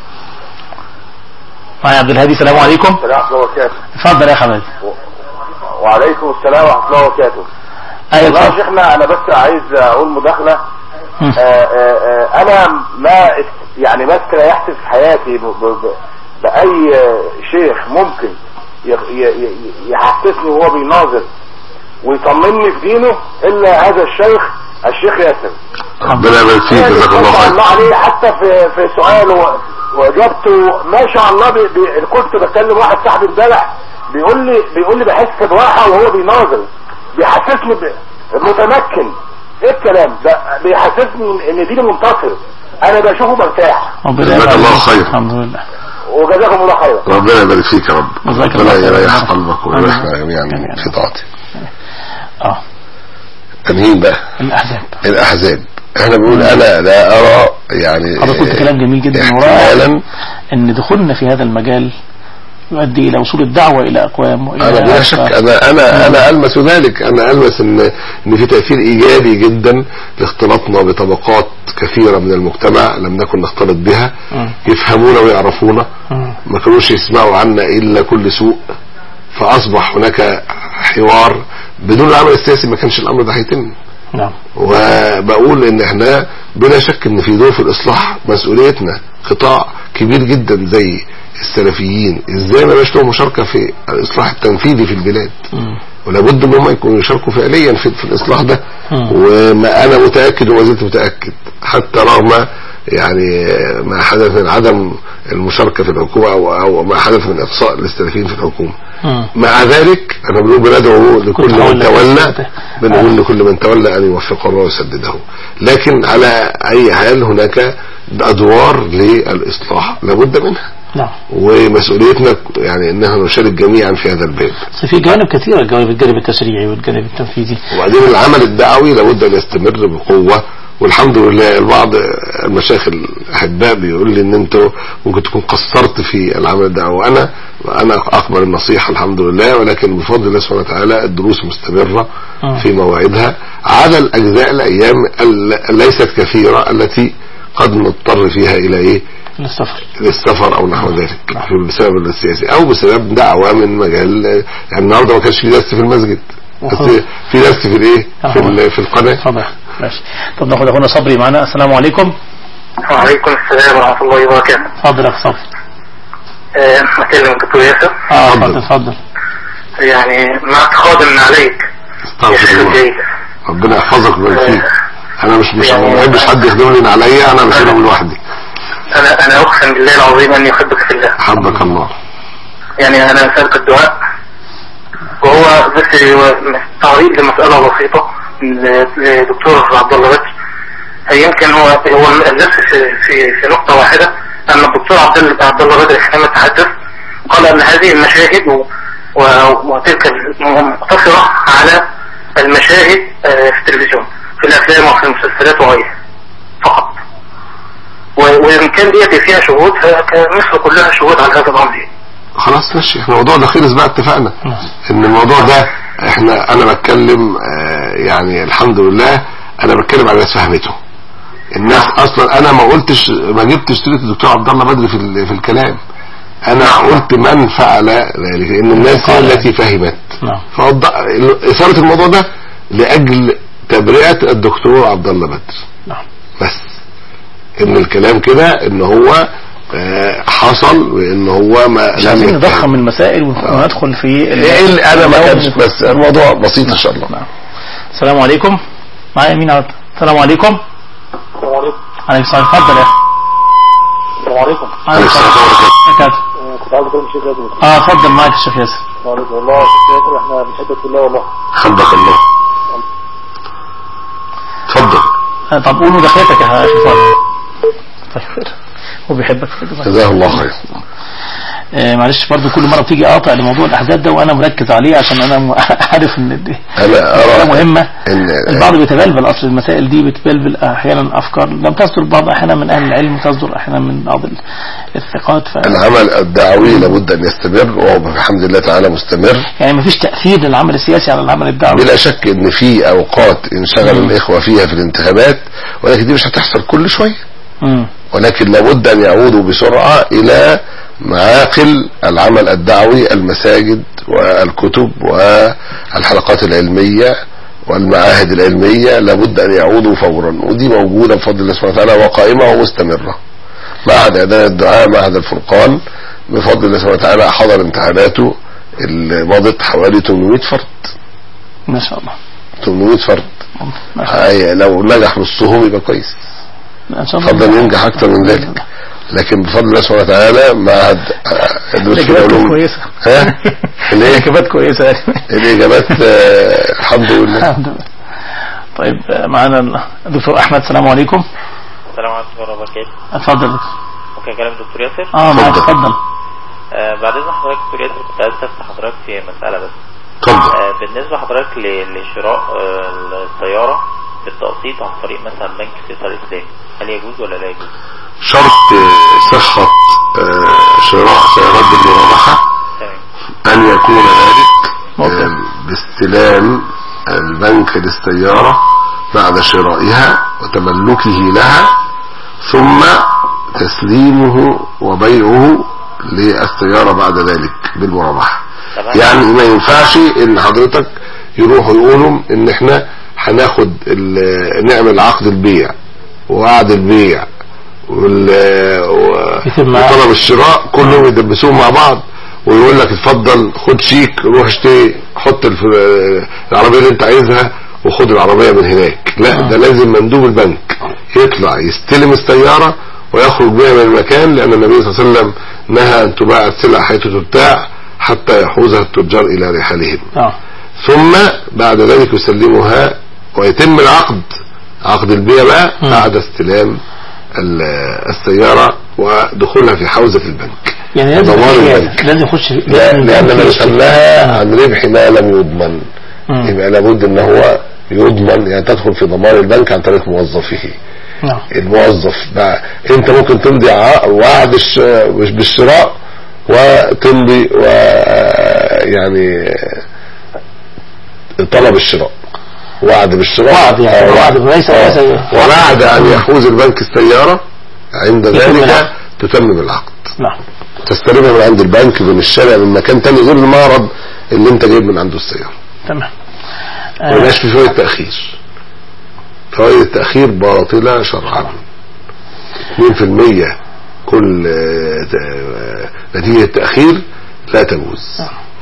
معايا عبد الهادي. السلام عليكم. السلام ورحمه الله وبركاته. اتفضل يا حبيبي. وعليكم السلام ورحمه الله وبركاته. ايوه يا شيخنا انا بس عايز اقول مداخله. آآ آآ انا ما يعني ما استريحت في حياتي باي شيخ ممكن يحسسني وهو بيناظر ويطمني في دينه الا هذا الشيخ الشيخ ياسر. ربنا يبارك فيك. جزاك الله خير. الله عليه حتى في في سؤال واجابته ما شاء الله. بي بي كنت بكلم واحد صاحبي امبارح بيقول لي بيقول لي بحس بواحة وهو بيناظر بيحسسني متمكن. ايه الكلام ده؟ بيحسسني ان ديني منتصر. انا بشوفه مرتاح. جزاك الله خير. الحمد لله. وجزاكم الله خير. ربنا يبارك فيك يا رب. ربنا يريح قلبك ويريحنا جميعا في طاعته. اه تنهين بقى الاحزاب. الاحزاب احنا بنقول انا لا ارى يعني حضرتك قلت كلام جميل جدا ورائع ان دخولنا في هذا المجال يؤدي الى وصول الدعوه الى اقوام. انا بلا شك انا انا انا المس ذلك. انا المس ان ان في تاثير ايجابي جدا لاختلاطنا بطبقات كثيره من المجتمع لم نكن نختلط بها. يفهمونا ويعرفونا. ما كانوش يسمعوا عنا الا كل سوء. فاصبح هناك حوار. بدون العمل السياسي ما كانش الامر ده هيتم. نعم. وبقول ان احنا بلا شك ان في دور في الاصلاح مسؤوليتنا. قطاع كبير جدا زي السلفيين ازاي ما بقاش لهم مشاركه في الاصلاح التنفيذي في البلاد. م. ولابد ان هم يكونوا يشاركوا فعليا في, في الاصلاح ده. م. وما انا متاكد وما زلت متاكد حتى رغم يعني ما حدث من عدم المشاركه في الحكومه او او ما حدث من اقصاء للسلفيين في الحكومه. م. مع ذلك انا بنقول بندعو لكل من تولى بنقول لكل من تولى ان يوفقه الله ويسدده. لكن على اي حال هناك ادوار للاصلاح لابد منها. نعم. ومسؤوليتنا يعني اننا نشارك جميعا في هذا الباب. في جانب كثير الجانب التشريعي والجانب التنفيذي. وبعدين العمل الدعوي لابد ان يستمر بقوه. والحمد لله البعض المشايخ الاحباء بيقول لي ان انتوا ممكن تكون قصرت في العمل الدعوي. وانا انا اقبل النصيحه الحمد لله. ولكن بفضل الله سبحانه وتعالى الدروس مستمره م. في مواعيدها على الاجزاء الايام ليست كثيره التي قد نضطر فيها الى ايه للسفر للسفر او نحو ذلك بسبب السياسي او بسبب دعوة من مجال. يعني النهارده ما كانش في درس في المسجد بس في درس في الايه في, في القناة. صباح ماشي. طب ناخد اخونا صبري معنا. السلام عليكم. وعليكم السلام ورحمة الله وبركاته. اتفضل يا اخ صبري. اه اكلم الدكتور ياسر. اه اتفضل اتفضل. يعني ما اتخاذل عليك ربنا يحفظك ويبارك فيك. انا مش مش ما بحبش حد يخدمني عليا، انا بشيلهم لوحدي. انا انا اقسم بالله العظيم اني احبك في الله. حبك الله. يعني انا اسالك الدعاء، وهو بس تعريض لمساله بسيطه لدكتور عبد الله بدر. يمكن هو هو النفس في في في نقطه واحده، ان الدكتور عبد عبد الله بدر حينما تحدث قال ان هذه المشاهد وتلك مقتصره على المشاهد في التلفزيون في الافلام وفي المسلسلات وغيرها فقط، وإن كان ديت فيها شهود فمصر كلها شهود على هذا الأمر. خلاص ماشي، احنا الموضوع ده خلص بقى، اتفقنا ان الموضوع ده احنا انا بتكلم اه يعني الحمد لله انا بتكلم على الناس فهمته. الناس اصلا انا ما قلتش ما جبتش سيره الدكتور عبد الله بدر في في الكلام، انا قلت من فعل ذلك، ان الناس هي التي فهمت. فوضح اثاره الموضوع ده لاجل تبرئه الدكتور عبد الله بدر بس، ان الكلام كده ان هو حصل وان هو ما مش عايزين نضخم من المسائل وندخل في ايه. انا ما كانش بس الموضوع بسيط ان شاء الله. نعم. السلام عليكم. معايا مين عبد؟ السلام عليكم. السلام عليكم. عليكم السلام. اتفضل يا اخي. السلام عليكم. عليكم السلام ورحمه الله. كنت عاوز اكلم الشيخ ياسر. اه اتفضل معاك الشيخ ياسر. والله يا شيخ ياسر احنا بنحبك في الله والله. حبك الله. اتفضل. طب قولوا دخلتك يا اخي فاضل. طيب هو بيحبك. جزاه الله خير. آه معلش برضو كل مرة بتيجي قاطع لموضوع الأحداث ده وأنا مركز عليه عشان أنا عارف إن دي أنا مهمة. البعض بيتبلبل، أصل المسائل دي بتبلبل أحيانا أفكار لم تصدر بعض أحيانا من أهل العلم، تصدر أحيانا من بعض الثقات. ف... العمل الدعوي لابد أن يستمر وهو بحمد الله تعالى مستمر. يعني ما فيش تأثير للعمل السياسي على العمل الدعوي بلا شك إن في أوقات انشغل الإخوة فيها في الانتخابات، ولكن دي مش هتحصل كل شوية. مم. ولكن لابد أن يعودوا بسرعة إلى معاقل العمل الدعوي، المساجد والكتب والحلقات العلمية والمعاهد العلمية، لابد أن يعودوا فورا، ودي موجودة بفضل الله سبحانه وتعالى وقائمة ومستمرة. معهد إعداد الدعاء، معهد الفرقان بفضل الله سبحانه وتعالى حضر امتحاناته اللي مضت حوالي ثمانمائة فرد ما شاء الله. ثمانمائة فرد لو نجح نصهم يبقى كويس، فضل ينجح أكثر من ذلك. لكن بفضل الله سبحانه وتعالى معهد الإجابات كويسة. ها؟ الإجابات كويسة. الإجابات الحمد لله. الحمد لله. طيب معنا الدكتور أحمد. السلام عليكم. السلام عليكم ورحمة الله وبركاته. اتفضل. ممكن أكلم الدكتور ياسر؟ اه معك اتفضل. آه بعد إذن حضرتك دكتور ياسر كنت عايز أسأل حضرتك في مسألة بس. اتفضل. آه بالنسبة لحضرتك لشراء آه السيارة بالتقسيط عن طريق مثلا بنك فيصل الإسلامي، هل يجوز ولا لا يجوز؟ شرط صحة شراء سيارات بالمرابحة أن يكون ذلك باستلام البنك للسيارة بعد شرائها وتملكه لها، ثم تسليمه وبيعه للسيارة بعد ذلك بالمرابحة. يعني ما ينفعش ان حضرتك يروحوا يقولوا ان احنا هناخد نعمل عقد البيع ووعد البيع وطلب الشراء كلهم يدبسوهم مع بعض، ويقول لك اتفضل خد شيك روح اشتري حط العربية اللي انت عايزها وخد العربية من هناك. لا، ده لازم مندوب البنك يطلع يستلم السيارة ويخرج بها من المكان، لأن النبي صلى الله عليه وسلم نهى أن تباع السلع حيث تبتاع حتى يحوزها التجار إلى رحالهم. ثم بعد ذلك يسلمها ويتم العقد، عقد البيع بقى بعد استلام السيارة ودخولها في حوزة البنك. يعني لازم لازم يخش لا، لأن ما نسماها عن ربح ما لم يضمن، يبقى لابد ان هو يضمن، يعني تدخل في ضمان البنك عن طريق موظفه. نعم. الموظف بقى انت ممكن تمضي وعد بالشراء وتمضي ويعني طلب الشراء، وعد بالشراء، وعد يعني وعد ليس وعد ان يحوز البنك السيارة، عند ذلك تتمم العقد. نعم. تستلمها من عند البنك، من الشارع، من مكان تاني غير المعرض اللي انت جايب من عنده السيارة. تمام. مبقاش في فوائد تأخير. فوائد التأخير باطلة شرعا. اثنين في المية كل نتيجة التأخير لا تجوز.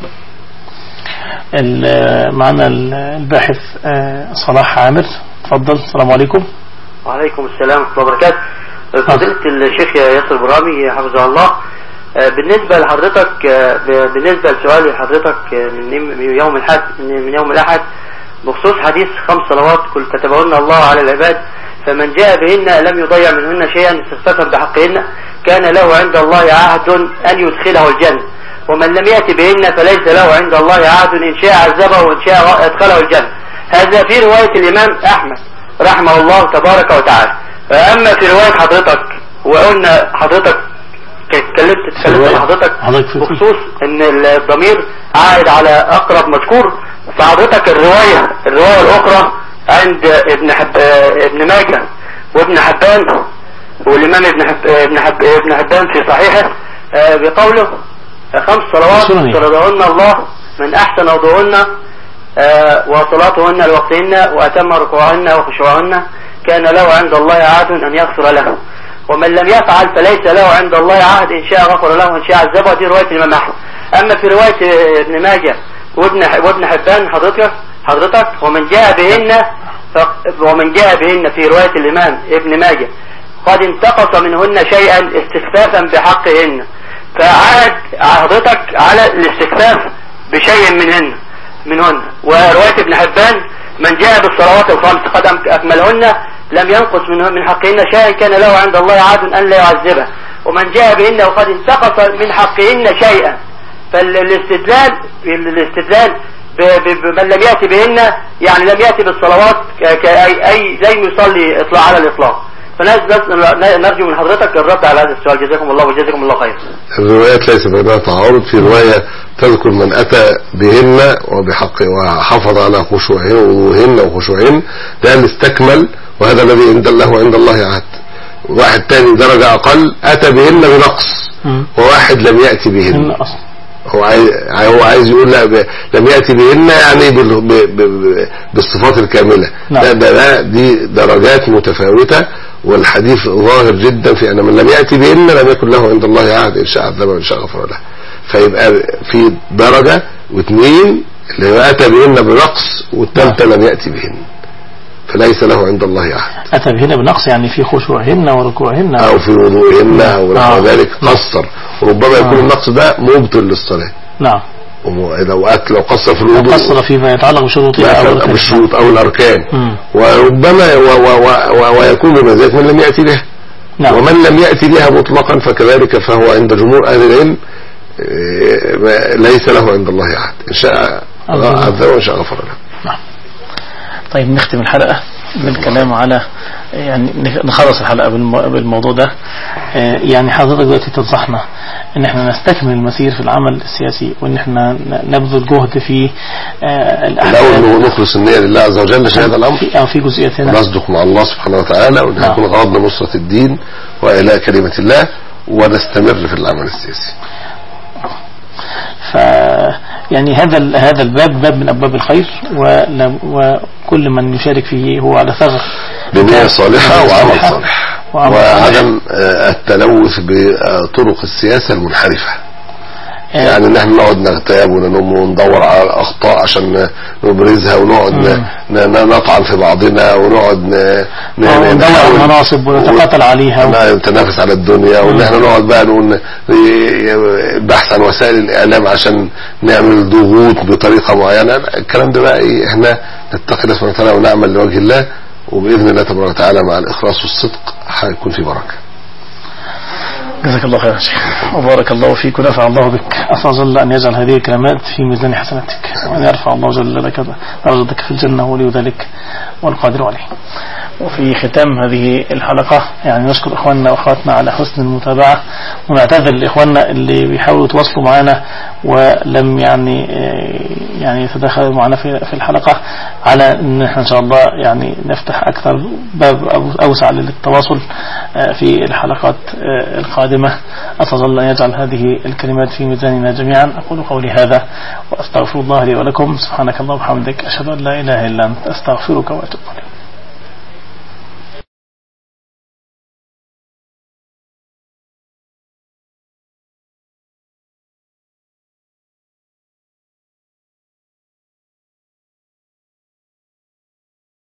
معنا الباحث صلاح عامر، تفضل. السلام عليكم. وعليكم السلام ورحمة الله وبركاته. فضيلة الشيخ ياسر برامي حفظه الله، بالنسبة لحضرتك، بالنسبة لسؤال لحضرتك من يوم الأحد من يوم الأحد بخصوص حديث خمس صلوات كل كتبهن الله على العباد، فمن جاء بهن لم يضيع منهن شيئا استخفافا بحقهن كان له عند الله عهد أن يدخله الجنة، ومن لم يأتي بهن فليس له عند الله عهد إن شاء عذبه وإن شاء أدخله الجنة. هذا في رواية الإمام أحمد رحمه الله تبارك وتعالى. أما في رواية حضرتك، وقلنا حضرتك اتكلمت اتكلمت حضرتك بخصوص ان الضمير عائد على اقرب مذكور، فحضرتك الرواية الرواية الاخرى عند ابن حب ابن ماجه وابن حبان والامام ابن حب ابن حب ابن حبان في صحيحه بقوله خمس صلوات فرضهن الله من احسن وضوءهن وصلاتهن لوقتهن واتم ركوعهن وخشوعهن كان له عند الله عهد ان يغفر له، ومن لم يفعل فليس له عند الله عهد إن شاء غفر له وإن شاء عذبه. دي رواية الإمام أحمد. أما في رواية ابن ماجه وابن وابن حبان حضرتك حضرتك ومن جاء بهن ومن جاء بهن في رواية الإمام ابن ماجه قد انتقص منهن شيئا استخفافا بحقهن، فعاد حضرتك على الاستخفاف بشيء منهن منهن ورواية ابن حبان من جاء بالصلوات الخمس قد أكملهن لم ينقص من حقهن شيئا كان له عند الله عهد أن لا يعذبه، ومن جاء بهن وقد انتقص من حقهن شيئا. فالاستدلال الاستدلال بمن لم يأتي بهن يعني لم يأتي بالصلوات كأي أي زي يصلي إطلاع على الإطلاق. فنرجو من حضرتك الرد على هذا السؤال. جزاكم الله وجزاكم الله خير. الروايات ليس بينها تعارض. في رواية تذكر من أتى بهن وبحق وحافظ على خشوعهن ووضوءهن وخشوعهن ده اللي استكمل، وهذا الذي عند الله وعند الله عهد. واحد تاني درجة أقل أتى بهن بنقص، وواحد لم يأتي بهن. هو عايز هو عايز يقول لا ب... لم يأتي بهن يعني بال... ب... ب... بالصفات الكاملة. لا ده, ده دي درجات متفاوتة، والحديث ظاهر جدا في أن من لم يأتي بهن لم يكن له عند الله عهد إن شاء عذبه وإن شاء غفر له. فيبقى في درجة واثنين اللي هو أتى بهن بنقص، والثالثة لم يأتي بهن فليس له عند الله عهد. أتى بهن بنقص يعني في خشوعهن وركوعهن أو في وضوئهن أو آه. ذلك قصر، وربما يكون آه. النقص ده مبطل للصلاة. نعم. لو أكل لو قصر في الوضوء قصر فيما يتعلق بشروطه أو بالشروط أو الأركان، م. وربما و و و ويكون بذلك من لم يأتي بها. نعم. ومن لم يأتي بها مطلقا فكذلك فهو عند جمهور أهل العلم ليس له عند الله عهد إن شاء عذبه وإن شاء غفر له. نعم. طيب نختم الحلقة بالكلام على يعني نخلص الحلقة بالموضوع ده. يعني حضرتك دلوقتي تنصحنا ان احنا نستكمل المسير في العمل السياسي، وان احنا نبذل جهد في الاول نخلص النية لله عز وجل في هذا الامر، في, في جزئية هنا نصدق مع الله سبحانه وتعالى، وان نكون غرضنا نصرة الدين وإعلاء كلمة الله، ونستمر في العمل السياسي. ف يعني هذا هذا الباب باب من ابواب الخير، وكل من يشارك فيه هو على ثغر بنية صالحة وعمل صالح، وعدم التلوث بطرق السياسة المنحرفة. يعني ان احنا نقعد نغتاب وننم وندور على الاخطاء عشان نبرزها، ونقعد نطعن في بعضنا، ونقعد ندور على المناصب ونتقاتل عليها ونتنافس على الدنيا، وان احنا نقعد بقى نقول بحث عن وسائل الاعلام عشان نعمل ضغوط بطريقة معينة. الكلام ده بقى ايه، احنا نتقي الله سبحانه وتعالى ونعمل لوجه الله، وبإذن الله تبارك وتعالى مع الإخلاص والصدق هيكون في بركة. جزاك الله خير يا شيخ، وبارك الله فيك ونفع الله بك. أفضل أن يجعل هذه الكلمات في ميزان حسناتك، وأن يرفع الله جل لك درجتك في الجنة، ولي ذلك والقادر عليه. وفي ختام هذه الحلقة يعني نشكر إخواننا وأخواتنا على حسن المتابعة، ونعتذر لإخواننا اللي بيحاولوا يتواصلوا معنا ولم يعني يعني يتدخلوا معنا في في الحلقة، على أن احنا إن شاء الله يعني نفتح أكثر باب أوسع للتواصل في الحلقات القادمة. أتظل أن يجعل هذه الكلمات في ميزاننا جميعا. أقول قولي هذا وأستغفر الله لي ولكم. سبحانك اللهم وبحمدك، أشهد أن لا إله إلا أنت، أستغفرك وأتوب إليك.